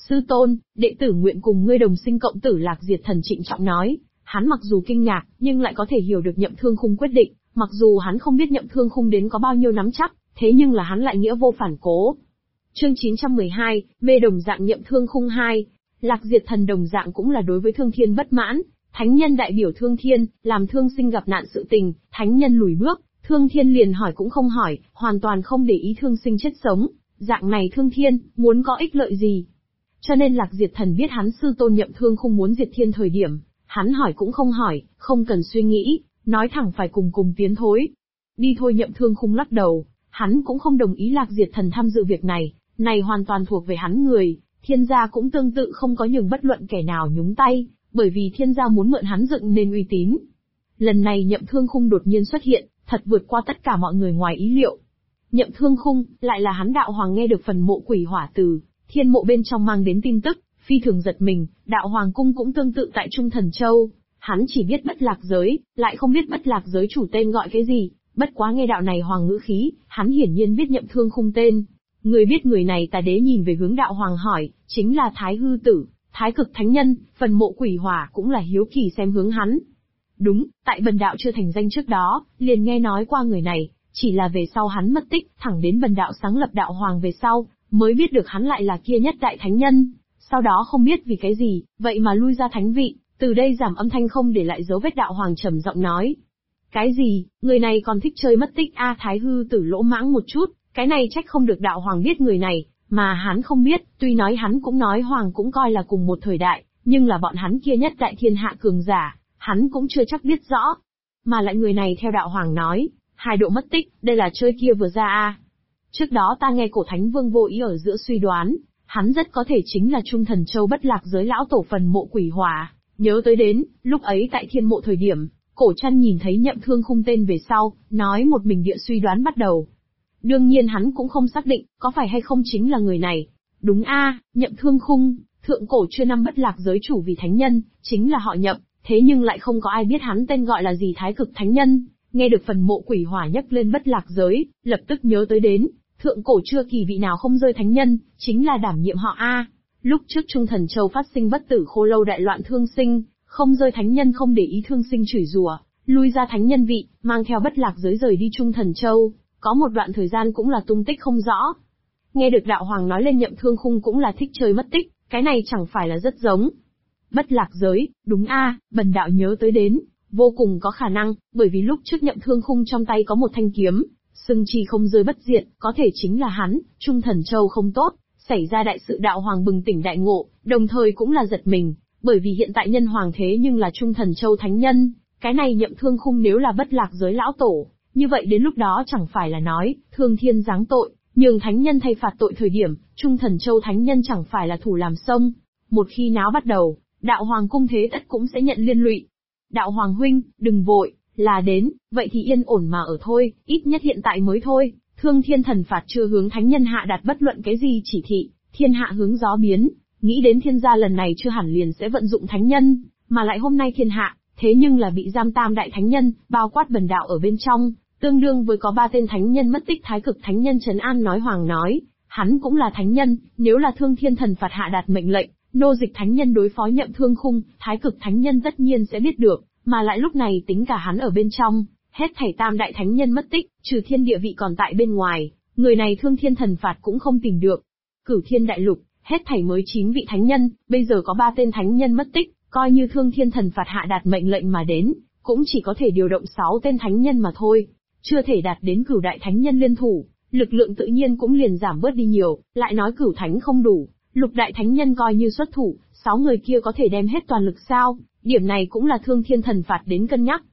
Sư tôn, đệ tử nguyện cùng ngươi đồng sinh cộng tử. Lạc Diệt Thần trịnh trọng nói. Hắn mặc dù kinh ngạc, nhưng lại có thể hiểu được Nhậm Thương Khung quyết định, mặc dù hắn không biết Nhậm Thương Khung đến có bao nhiêu nắm chắc, thế nhưng là hắn lại nghĩa vô phản cố. Chương 912, mê đồng dạng Nhậm Thương Khung 2. Lạc Diệt Thần đồng dạng cũng là đối với Thương Thiên bất mãn, thánh nhân đại biểu Thương Thiên, làm Thương Sinh gặp nạn sự tình, thánh nhân lùi bước, Thương Thiên liền hỏi cũng không hỏi, hoàn toàn không để ý Thương Sinh chết sống, dạng này Thương Thiên, muốn có ích lợi gì? Cho nên Lạc Diệt Thần biết hắn sư tôn Nhậm Thương Khung muốn diệt thiên thời điểm, hắn hỏi cũng không hỏi, không cần suy nghĩ, nói thẳng phải cùng tiến thối. Đi thôi. Nhậm Thương Khung lắc đầu, hắn cũng không đồng ý Lạc Diệt Thần tham dự việc này hoàn toàn thuộc về hắn người, thiên gia cũng tương tự không có nhường bất luận kẻ nào nhúng tay, bởi vì thiên gia muốn mượn hắn dựng nên uy tín. Lần này Nhậm Thương Khung đột nhiên xuất hiện, thật vượt qua tất cả mọi người ngoài ý liệu. Nhậm Thương Khung, lại là hắn đạo hoàng nghe được phần mộ quỷ hỏa từ thiên mộ bên trong mang đến tin tức, phi thường giật mình, đạo hoàng cung cũng tương tự tại Trung Thần Châu, hắn chỉ biết Bất Lạc Giới, lại không biết Bất Lạc Giới chủ tên gọi cái gì, bất quá nghe đạo này hoàng ngữ khí, hắn hiển nhiên biết Nhậm Thương Khung tên. Người biết người này. Tà Đế nhìn về hướng đạo hoàng hỏi, chính là Thái Hư Tử, Thái Cực Thánh Nhân, phần mộ quỷ hỏa cũng là hiếu kỳ xem hướng hắn. Đúng, tại bần đạo chưa thành danh trước đó, liền nghe nói qua người này, chỉ là về sau hắn mất tích, thẳng đến bần đạo sáng lập đạo hoàng về sau, mới biết được hắn lại là kia nhất đại thánh nhân. Sau đó không biết vì cái gì, vậy mà lui ra thánh vị, từ đây giảm âm thanh không để lại dấu vết. Đạo hoàng trầm giọng nói. Cái gì, người này còn thích chơi mất tích a? Thái Hư Tử lỗ mãng một chút, cái này trách không được đạo hoàng biết người này, mà hắn không biết, tuy nói hắn cũng nói hoàng cũng coi là cùng một thời đại, nhưng là bọn hắn kia nhất đại thiên hạ cường giả, hắn cũng chưa chắc biết rõ. Mà lại người này theo đạo hoàng nói, 2 độ mất tích, đây là chơi kia vừa ra a. Trước đó ta nghe cổ thánh vương vô ý ở giữa suy đoán, hắn rất có thể chính là Trung Thần Châu Bất Lạc Giới lão tổ phần mộ quỷ hỏa. Nhớ tới đến, lúc ấy tại thiên mộ thời điểm, cổ trăn nhìn thấy Nhậm Thương Khung tên về sau, nói một mình địa suy đoán bắt đầu. Đương nhiên hắn cũng không xác định, có phải hay không chính là người này. Đúng a, Nhậm Thương Khung, thượng cổ chưa năm Bất Lạc Giới chủ vì thánh nhân, chính là họ Nhậm, thế nhưng lại không có ai biết hắn tên gọi là gì. Thái Cực Thánh Nhân, nghe được phần mộ quỷ hỏa nhắc lên Bất Lạc Giới, lập tức nhớ tới đến, thượng cổ chưa kỳ vị nào không rơi thánh nhân, chính là đảm nhiệm họ A. Lúc trước Trung Thần Châu phát sinh bất tử khô lâu đại loạn Thương Sinh, không rơi thánh nhân không để ý Thương Sinh chửi rủa, lui ra thánh nhân vị, mang theo Bất Lạc Giới rời đi Trung Thần Châu, có một đoạn thời gian cũng là tung tích không rõ. Nghe được đạo hoàng nói lên Nhậm Thương Khung cũng là thích chơi mất tích, cái này chẳng phải là rất giống. Bất Lạc Giới, đúng a, bần đạo nhớ tới đến, vô cùng có khả năng, bởi vì lúc trước Nhậm Thương Khung trong tay có một thanh kiếm, xưng chi không rơi bất diệt, có thể chính là hắn. Trung Thần Châu không tốt, xảy ra đại sự. Đạo hoàng bừng tỉnh đại ngộ, đồng thời cũng là giật mình, bởi vì hiện tại nhân hoàng thế nhưng là Trung Thần Châu thánh nhân, cái này Nhậm Thương Khung nếu là Bất Lạc Giới lão tổ, như vậy đến lúc đó chẳng phải là nói, Thương Thiên giáng tội, nhường thánh nhân thay phạt tội thời điểm, Trung Thần Châu thánh nhân chẳng phải là thủ làm sông. Một khi náo bắt đầu, đạo hoàng cung thế tất cũng sẽ nhận liên lụy. Đạo hoàng huynh, đừng vội, là đến, vậy thì yên ổn mà ở thôi, ít nhất hiện tại mới thôi. Thương Thiên thần phạt chưa hướng thánh nhân hạ đạt bất luận cái gì chỉ thị, thiên hạ hướng gió biến, nghĩ đến thiên gia lần này chưa hẳn liền sẽ vận dụng thánh nhân, mà lại hôm nay thiên hạ, thế nhưng là bị giam tam đại thánh nhân, bao quát bần đạo ở bên trong, tương đương với có 3 tên thánh nhân mất tích. Thái Cực Thánh Nhân trấn an nói. Hoàng nói, hắn cũng là thánh nhân, nếu là Thương Thiên thần phạt hạ đạt mệnh lệnh, nô dịch thánh nhân đối phó Nhậm Thương Khung, Thái Cực Thánh Nhân tất nhiên sẽ biết được, mà lại lúc này tính cả hắn ở bên trong, hết thảy tam đại thánh nhân mất tích, trừ thiên địa vị còn tại bên ngoài, người này Thương Thiên thần phạt cũng không tìm được. Cửu Thiên đại lục, hết thảy mới 9 vị thánh nhân, bây giờ có 3 tên thánh nhân mất tích, coi như Thương Thiên thần phạt hạ đạt mệnh lệnh mà đến, cũng chỉ có thể điều động 6 tên thánh nhân mà thôi, chưa thể đạt đến cửu đại thánh nhân liên thủ, lực lượng tự nhiên cũng liền giảm bớt đi nhiều. Lại nói cửu thánh không đủ, lục đại thánh nhân coi như xuất thủ, 6 người kia có thể đem hết toàn lực sao? Điểm này cũng là Thương Thiên thần phạt đến cân nhắc.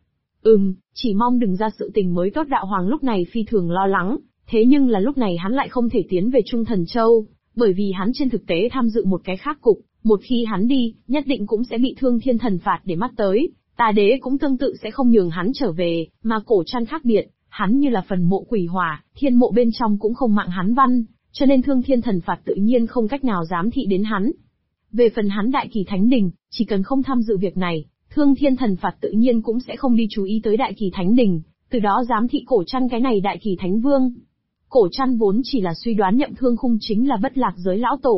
Chỉ mong đừng ra sự tình mới tốt. Đạo hoàng lúc này phi thường lo lắng, thế nhưng là lúc này hắn lại không thể tiến về Trung Thần Châu, bởi vì hắn trên thực tế tham dự một cái khác cục, một khi hắn đi, nhất định cũng sẽ bị Thương Thiên thần phạt để mắt tới. Tà Đế cũng tương tự sẽ không nhường hắn trở về, mà cổ trăn khác biệt, hắn như là phần mộ quỷ hỏa, thiên mộ bên trong cũng không mạng hắn văn, cho nên Thương Thiên thần phạt tự nhiên không cách nào giám thị đến hắn. Về phần hắn Đại Kỳ Thánh Đình, chỉ cần không tham dự việc này, Thương Thiên thần phạt tự nhiên cũng sẽ không đi chú ý tới Đại Kỳ Thánh Đình, từ đó giám thị cổ trăn cái này Đại Kỳ Thánh Vương. Cổ trăn vốn chỉ là suy đoán Nhậm Thương Khung chính là Bất Lạc Giới lão tổ,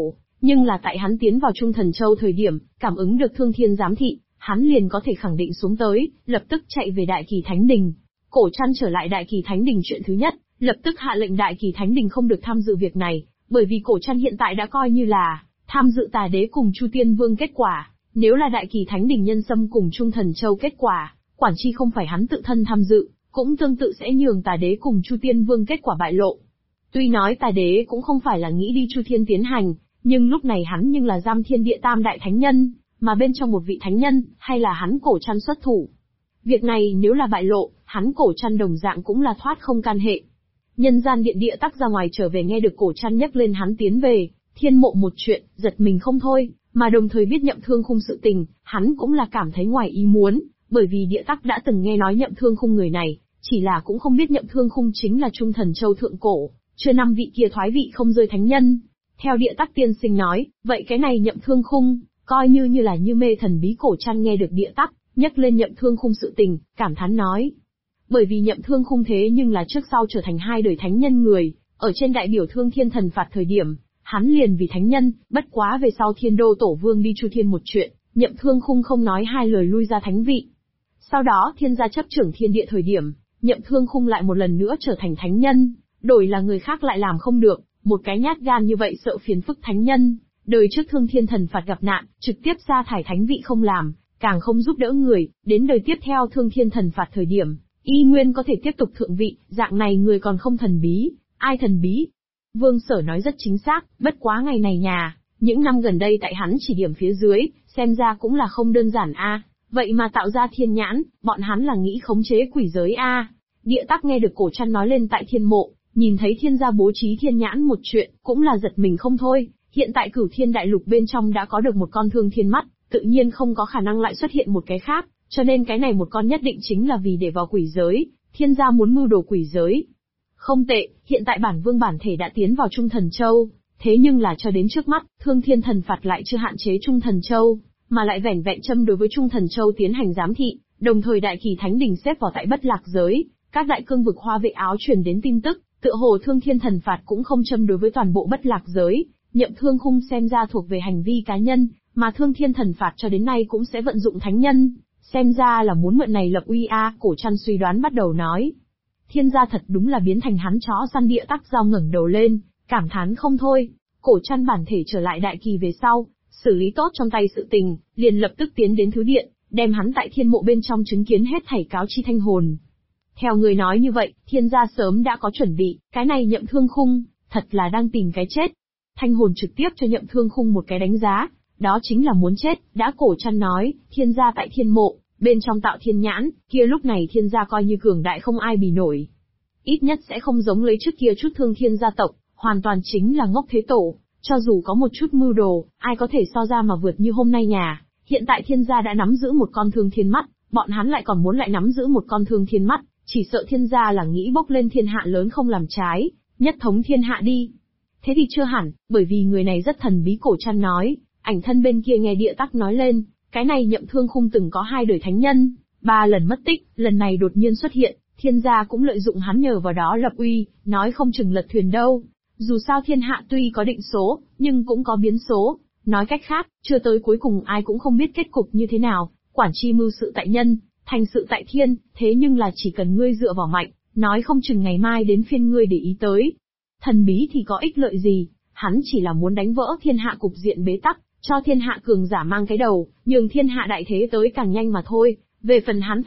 Nhưng là tại hắn tiến vào Trung Thần Châu thời điểm, cảm ứng được Thương Thiên giám thị, hắn liền có thể khẳng định xuống tới, lập tức chạy về Đại Kỳ Thánh Đình. Cổ Trăn trở lại Đại Kỳ Thánh Đình chuyện thứ nhất, lập tức hạ lệnh Đại Kỳ Thánh Đình không được tham dự việc này, bởi vì Cổ Trăn hiện tại đã coi như là tham dự Tà Đế cùng Chu Tiên Vương kết quả, nếu là Đại Kỳ Thánh Đình nhân xâm cùng Trung Thần Châu kết quả, quản chi không phải hắn tự thân tham dự, cũng tương tự sẽ nhường Tà Đế cùng Chu Tiên Vương kết quả bại lộ. Tuy nói Tà Đế cũng không phải là nghĩ đi Chu Thiên tiến hành, nhưng lúc này hắn nhưng là giam thiên địa tam đại thánh nhân, mà bên trong một vị thánh nhân, hay là hắn Cổ Trăn xuất thủ. Việc này nếu là bại lộ, hắn Cổ Trăn đồng dạng cũng là thoát không can hệ. Nhân gian điện địa tắc ra ngoài trở về nghe được Cổ Trăn nhắc lên hắn tiến về Thiên Mộ một chuyện, giật mình không thôi, mà đồng thời biết Nhậm Thương Khung sự tình, hắn cũng là cảm thấy ngoài ý muốn, bởi vì địa tắc đã từng nghe nói Nhậm Thương Khung người này, chỉ là cũng không biết Nhậm Thương Khung chính là Trung Thần Châu thượng cổ, chưa năm vị kia thoái vị không rơi thánh nhân. Theo địa tắc tiên sinh nói, vậy cái này Nhậm Thương Khung, coi như là như mê thần bí. Cổ Trăn nghe được địa tắc nhắc lên Nhậm Thương Khung sự tình, cảm thán nói. Bởi vì Nhậm Thương Khung thế nhưng là trước sau trở thành hai đời thánh nhân người, ở trên đại biểu Thương Thiên thần phạt thời điểm, hắn liền vì thánh nhân, bất quá về sau Thiên Đô Tổ Vương đi Chu Thiên một chuyện, Nhậm Thương Khung không nói hai lời lui ra thánh vị. Sau đó Thiên gia chấp trưởng thiên địa thời điểm, Nhậm Thương Khung lại một lần nữa trở thành thánh nhân, đổi là người khác lại làm không được, một cái nhát gan như vậy sợ phiền phức thánh nhân, đời trước Thương Thiên thần phạt gặp nạn, trực tiếp sa thải thánh vị không làm, càng không giúp đỡ người, đến đời tiếp theo Thương Thiên thần phạt thời điểm, y nguyên có thể tiếp tục thượng vị, dạng này người còn không thần bí, ai thần bí? Vương Sở nói rất chính xác, bất quá ngày này những năm gần đây tại hắn chỉ điểm phía dưới, xem ra cũng là không đơn giản a. Vậy mà tạo ra thiên nhãn, bọn hắn là nghĩ khống chế quỷ giới a. Địa tắc nghe được Cổ Trăn nói lên tại Thiên Mộ, nhìn thấy thiên gia bố trí thiên nhãn một chuyện, cũng là giật mình không thôi. Hiện tại Cửu Thiên Đại Lục bên trong đã có được một con Thương Thiên mắt, tự nhiên không có khả năng lại xuất hiện một cái khác, cho nên cái này một con nhất định chính là vì để vào quỷ giới, thiên gia muốn mưu đồ quỷ giới. Không tệ, hiện tại bản vương bản thể đã tiến vào Trung Thần Châu, thế nhưng là cho đến trước mắt, Thương Thiên thần phạt lại chưa hạn chế Trung Thần Châu, mà lại vẻn vẹn châm đối với Trung Thần Châu tiến hành giám thị, đồng thời Đại Kỳ Thánh Đình xếp vào tại Bất Lạc giới, các đại cương vực Hoa Vệ Áo truyền đến tin tức, tựa hồ Thương Thiên thần phạt cũng không châm đối với toàn bộ Bất Lạc giới, Nhậm Thương Khung xem ra thuộc về hành vi cá nhân, mà Thương Thiên thần phạt cho đến nay cũng sẽ vận dụng thánh nhân, xem ra là muốn mượn này lập uy a. Cổ Trăn suy đoán bắt đầu nói. Thiên gia thật đúng là biến thành hắn chó săn. Địa tắc giao ngẩng đầu lên, cảm thán không thôi. Cổ Trăn bản thể trở lại Đại Kỳ về sau, xử lý tốt trong tay sự tình, liền lập tức tiến đến Thứ Điện, đem hắn tại Thiên Mộ bên trong chứng kiến hết thảy cáo chi thanh hồn. Theo người nói như vậy, thiên gia sớm đã có chuẩn bị, cái này Nhậm Thương Khung, thật là đang tìm cái chết. Thanh hồn trực tiếp cho Nhậm Thương Khung một cái đánh giá, đó chính là muốn chết. Đã Cổ Trăn nói, thiên gia tại Thiên Mộ, bên trong tạo thiên nhãn, kia lúc này thiên gia coi như cường đại không ai bì nổi. Ít nhất sẽ không giống lấy trước kia chút Thương Thiên gia tộc, hoàn toàn chính là ngốc thế tổ, cho dù có một chút mưu đồ, ai có thể so ra mà vượt như hôm nay nhà. Hiện tại thiên gia đã nắm giữ một con Thương Thiên mắt, bọn hắn lại còn muốn lại nắm giữ một con Thương Thiên mắt, chỉ sợ thiên gia là nghĩ bốc lên thiên hạ lớn không làm trái, nhất thống thiên hạ đi. Thế thì chưa hẳn, bởi vì người này rất thần bí. Cổ Trăn nói, ảnh thân bên kia nghe địa tắc nói lên, cái này Nhậm Thương Khung từng có 2 đời thánh nhân, 3 lần mất tích, lần này đột nhiên xuất hiện, thiên gia cũng lợi dụng hắn nhờ vào đó lập uy, nói không chừng lật thuyền đâu. Dù sao thiên hạ tuy có định số, nhưng cũng có biến số, nói cách khác, chưa tới cuối cùng ai cũng không biết kết cục như thế nào, quản chi mưu sự tại nhân, thành sự tại thiên, thế nhưng là chỉ cần ngươi dựa vào mạnh, nói không chừng ngày mai đến phiên ngươi để ý tới. Thần bí thì có ích lợi gì, hắn chỉ là muốn đánh vỡ thiên hạ cục diện bế tắc, cho thiên hạ cường giả mang cái đầu, nhường thiên hạ đại thế tới càng nhanh mà thôi, về phần hắn